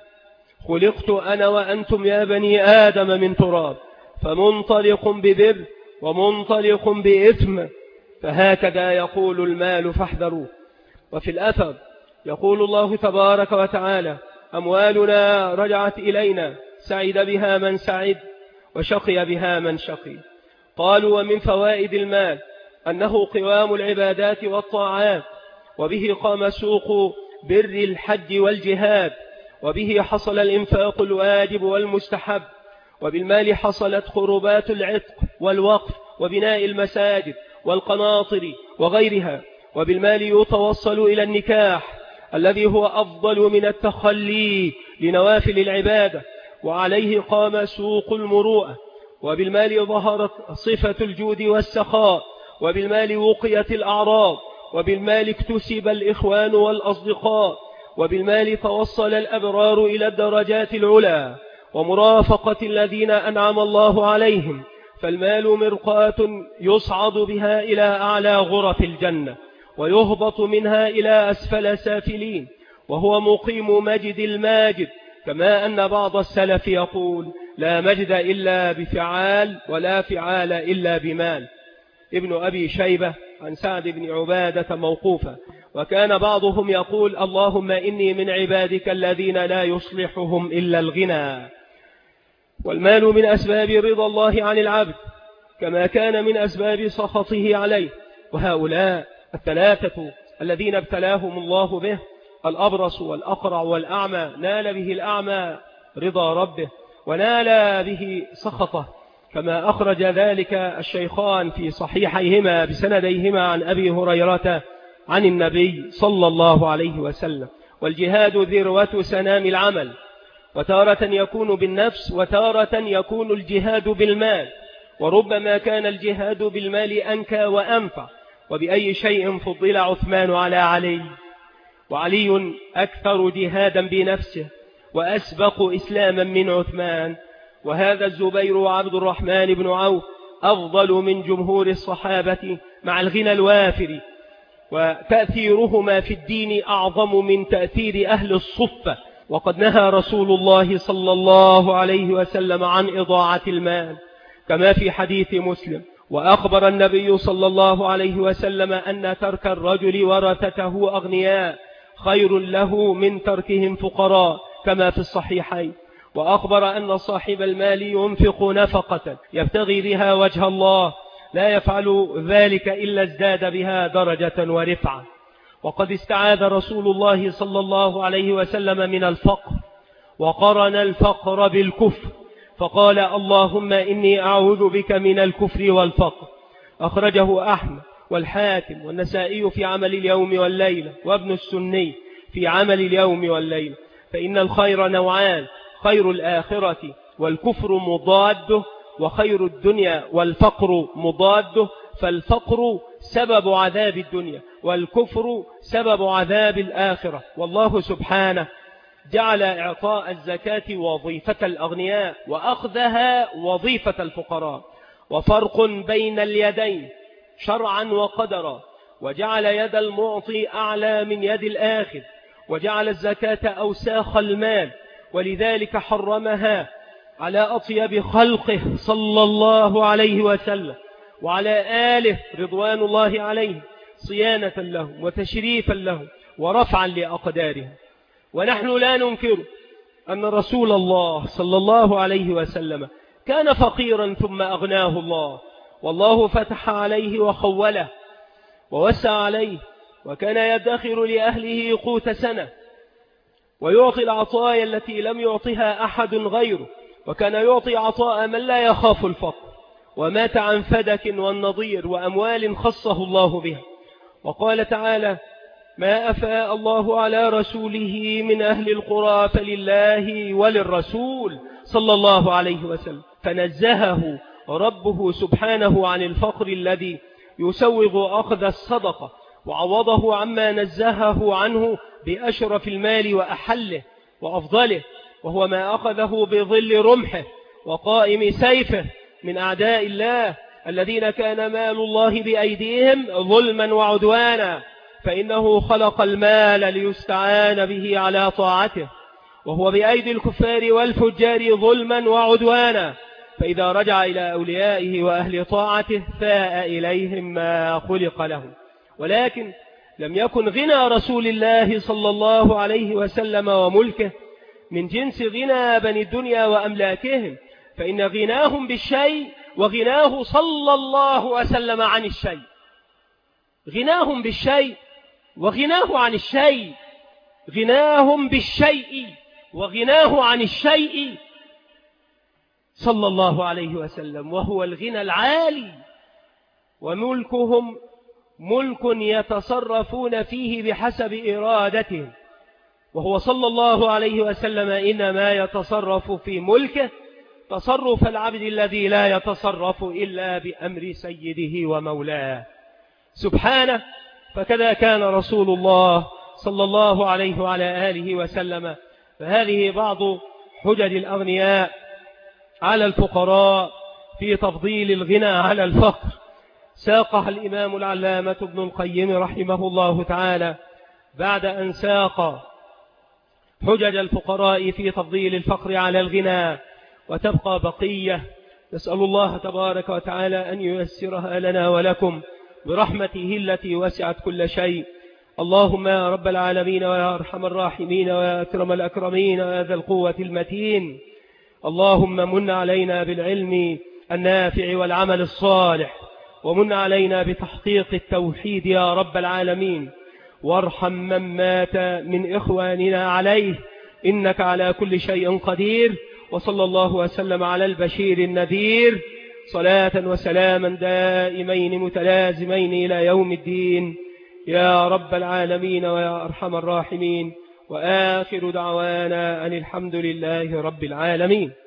خلقت أنا وأنتم يا بني آدم من تراب، فمنطلق ببر ومنطلق بإثم، فهكذا يقول المال فاحذروه. وفي الأثر يقول الله تبارك وتعالى: أموالنا رجعت إلينا، سعد بها من سعد وشقي بها من شقي. قالوا: ومن فوائد المال أنه قوام العبادات والطاعات، وبه قام سوق بر الحج والجهاد، وبه حصل الإنفاق الواجب والمستحب، وبالمال حصلت قربات العتق والوقف وبناء المساجد والقناطر وغيرها، وبالمال يتوصل إلى النكاح الذي هو أفضل من التخلي لنوافل العبادة، وعليه قام سوق المروءة، وبالمال ظهرت صفة الجود والسخاء، وبالمال وقيت الأعراض، وبالمال اكتسب الإخوان والأصدقاء، وبالمال توصل الأبرار إلى الدرجات العلى ومرافقة الذين أنعم الله عليهم. فالمال مرقاة يصعد بها إلى أعلى غرف الجنة ويهبط منها إلى أسفل سافلين، وهو مقيم مجد الماجد، كما أن بعض السلف يقول: لا مجد إلا بفعال ولا فعال إلا بمال. ابن أبي شيبة عن سعد بن عبادة موقوفا. وكان بعضهم يقول: اللهم إني من عبادك الذين لا يصلحهم إلا الغنى. والمال من أسباب رضا الله عن العبد، كما كان من أسباب سخطه عليه. وهؤلاء الثلاثة الذين ابتلاهم الله به، الأبرص والأقرع والأعمى، نال به الأعمى رضا ربه ونال به سخطه، كما أخرج ذلك الشيخان في صحيحيهما بسنديهما عن أبي هريرة عن النبي صلى الله عليه وسلم. والجهاد ذروة سنام العمل، وتارة يكون بالنفس وتارة يكون الجهاد بالمال، وربما كان الجهاد بالمال أنكى وأنفع. وبأي شيء فضل عثمان على علي؟ وعلي أكثر جهادا بنفسه وأسبق إسلاما من عثمان. وهذا الزبير وعبد الرحمن بن عوف أفضل من جمهور الصحابة مع الغنى الوافر، وتأثيرهما في الدين أعظم من تأثير أهل الصفة. وقد نهى رسول الله صلى الله عليه وسلم عن إضاعة المال، كما في حديث مسلم. وأخبر النبي صلى الله عليه وسلم أن ترك الرجل ورثته أغنياء خير له من تركهم فقراء، كما في الصحيحين. وأخبر أن صاحب المال ينفق نفقة يبتغي بها وجه الله، لا يفعل ذلك إلا ازداد بها درجة ورفعة. وقد استعاذ رسول الله صلى الله عليه وسلم من الفقر، وقرن الفقر بالكفر، فقال: اللهم إني أعوذ بك من الكفر والفقر. أخرجه أحمد والحاكم والنسائي في عمل اليوم والليلة، وابن السني في عمل اليوم والليلة. فإن الخير نوعان: خير الآخرة والكفر مضاده، وخير الدنيا والفقر مضاده. فالفقر سبب عذاب الدنيا، والكفر سبب عذاب الآخرة. والله سبحانه جعل إعطاء الزكاة وظيفة الأغنياء، وأخذها وظيفة الفقراء، وفرق بين اليدين شرعا وقدرا، وجعل يد المعطي أعلى من يد الآخذ، وجعل الزكاة أوساخ المال، ولذلك حرمها على أطيب خلقه صلى الله عليه وسلم وعلى آله رضوان الله عليه، صيانة لهم وتشريفا لهم ورفعا لأقدارهم. ونحن لا ننكر أن رسول الله صلى الله عليه وسلم كان فقيرا ثم أغناه الله، والله فتح عليه وخوله ووسع عليه، وكان يدخر لأهله قوت سنة، ويعطي العطايا التي لم يعطها أحد غيره، وكان يعطي عطاء من لا يخاف الفقر، ومات عن فدك والنضير وأموال خصه الله بها. وقال تعالى: ما أفاء الله على رسوله من أهل القرى فلله وللرسول صلى الله عليه وسلم. فنزهه ربه سبحانه عن الفقر الذي يسوغ أخذ الصدقة، وعوضه عما نزهه عنه بأشرف المال وأحله وأفضله، وهو ما أخذه بظل رمحه وقائم سيفه من أعداء الله الذين كان مال الله بأيديهم ظلما وعدوانا، فإنه خلق المال ليستعان به على طاعته، وهو بأيدي الكفار والفجار ظلما وعدوانا، فإذا رجع إلى أوليائه وأهل طاعته فاء إليهم ما خلق لهم. ولكن لم يكن غنى رسول الله صلى الله عليه وسلم وملكه من جنس غنى بني الدنيا وأملاكهم، فإن غناهم بالشيء وغناه صلى الله وسلم عن الشيء، غناهم بالشيء وغناه عن الشيء، غناهم بالشيء وغناه عن الشيء صلى الله عليه وسلم، وهو الغنى العالي. وملكهم ملك يتصرفون فيه بحسب إرادتهم، وهو صلى الله عليه وسلم إنما يتصرف في ملكه تصرف العبد الذي لا يتصرف إلا بأمر سيده ومولاه سبحانه. فكذا كان رسول الله صلى الله عليه وعلى آله وسلم. فهذه بعض حجج الأغنياء على الفقراء في تفضيل الغنى على الفقر، ساقها الإمام العلامة ابن القيم رحمه الله تعالى بعد أن ساق حجج الفقراء في تفضيل الفقر على الغنى، وتبقى بقية نسأل الله تبارك وتعالى أن ييسرها لنا ولكم برحمته التي وسعت كل شيء. اللهم يا رب العالمين ويا أرحم الراحمين ويا أكرم الأكرمين ويا ذا القوة المتين، اللهم من علينا بالعلم النافع والعمل الصالح، ومن علينا بتحقيق التوحيد يا رب العالمين، وارحم من مات من إخواننا عليه، إنك على كل شيء قدير. وصلى الله وسلم على البشير النذير، صلاة وسلاما دائمين متلازمين إلى يوم الدين يا رب العالمين ويا أرحم الراحمين. وآخر دعوانا أن الحمد لله رب العالمين.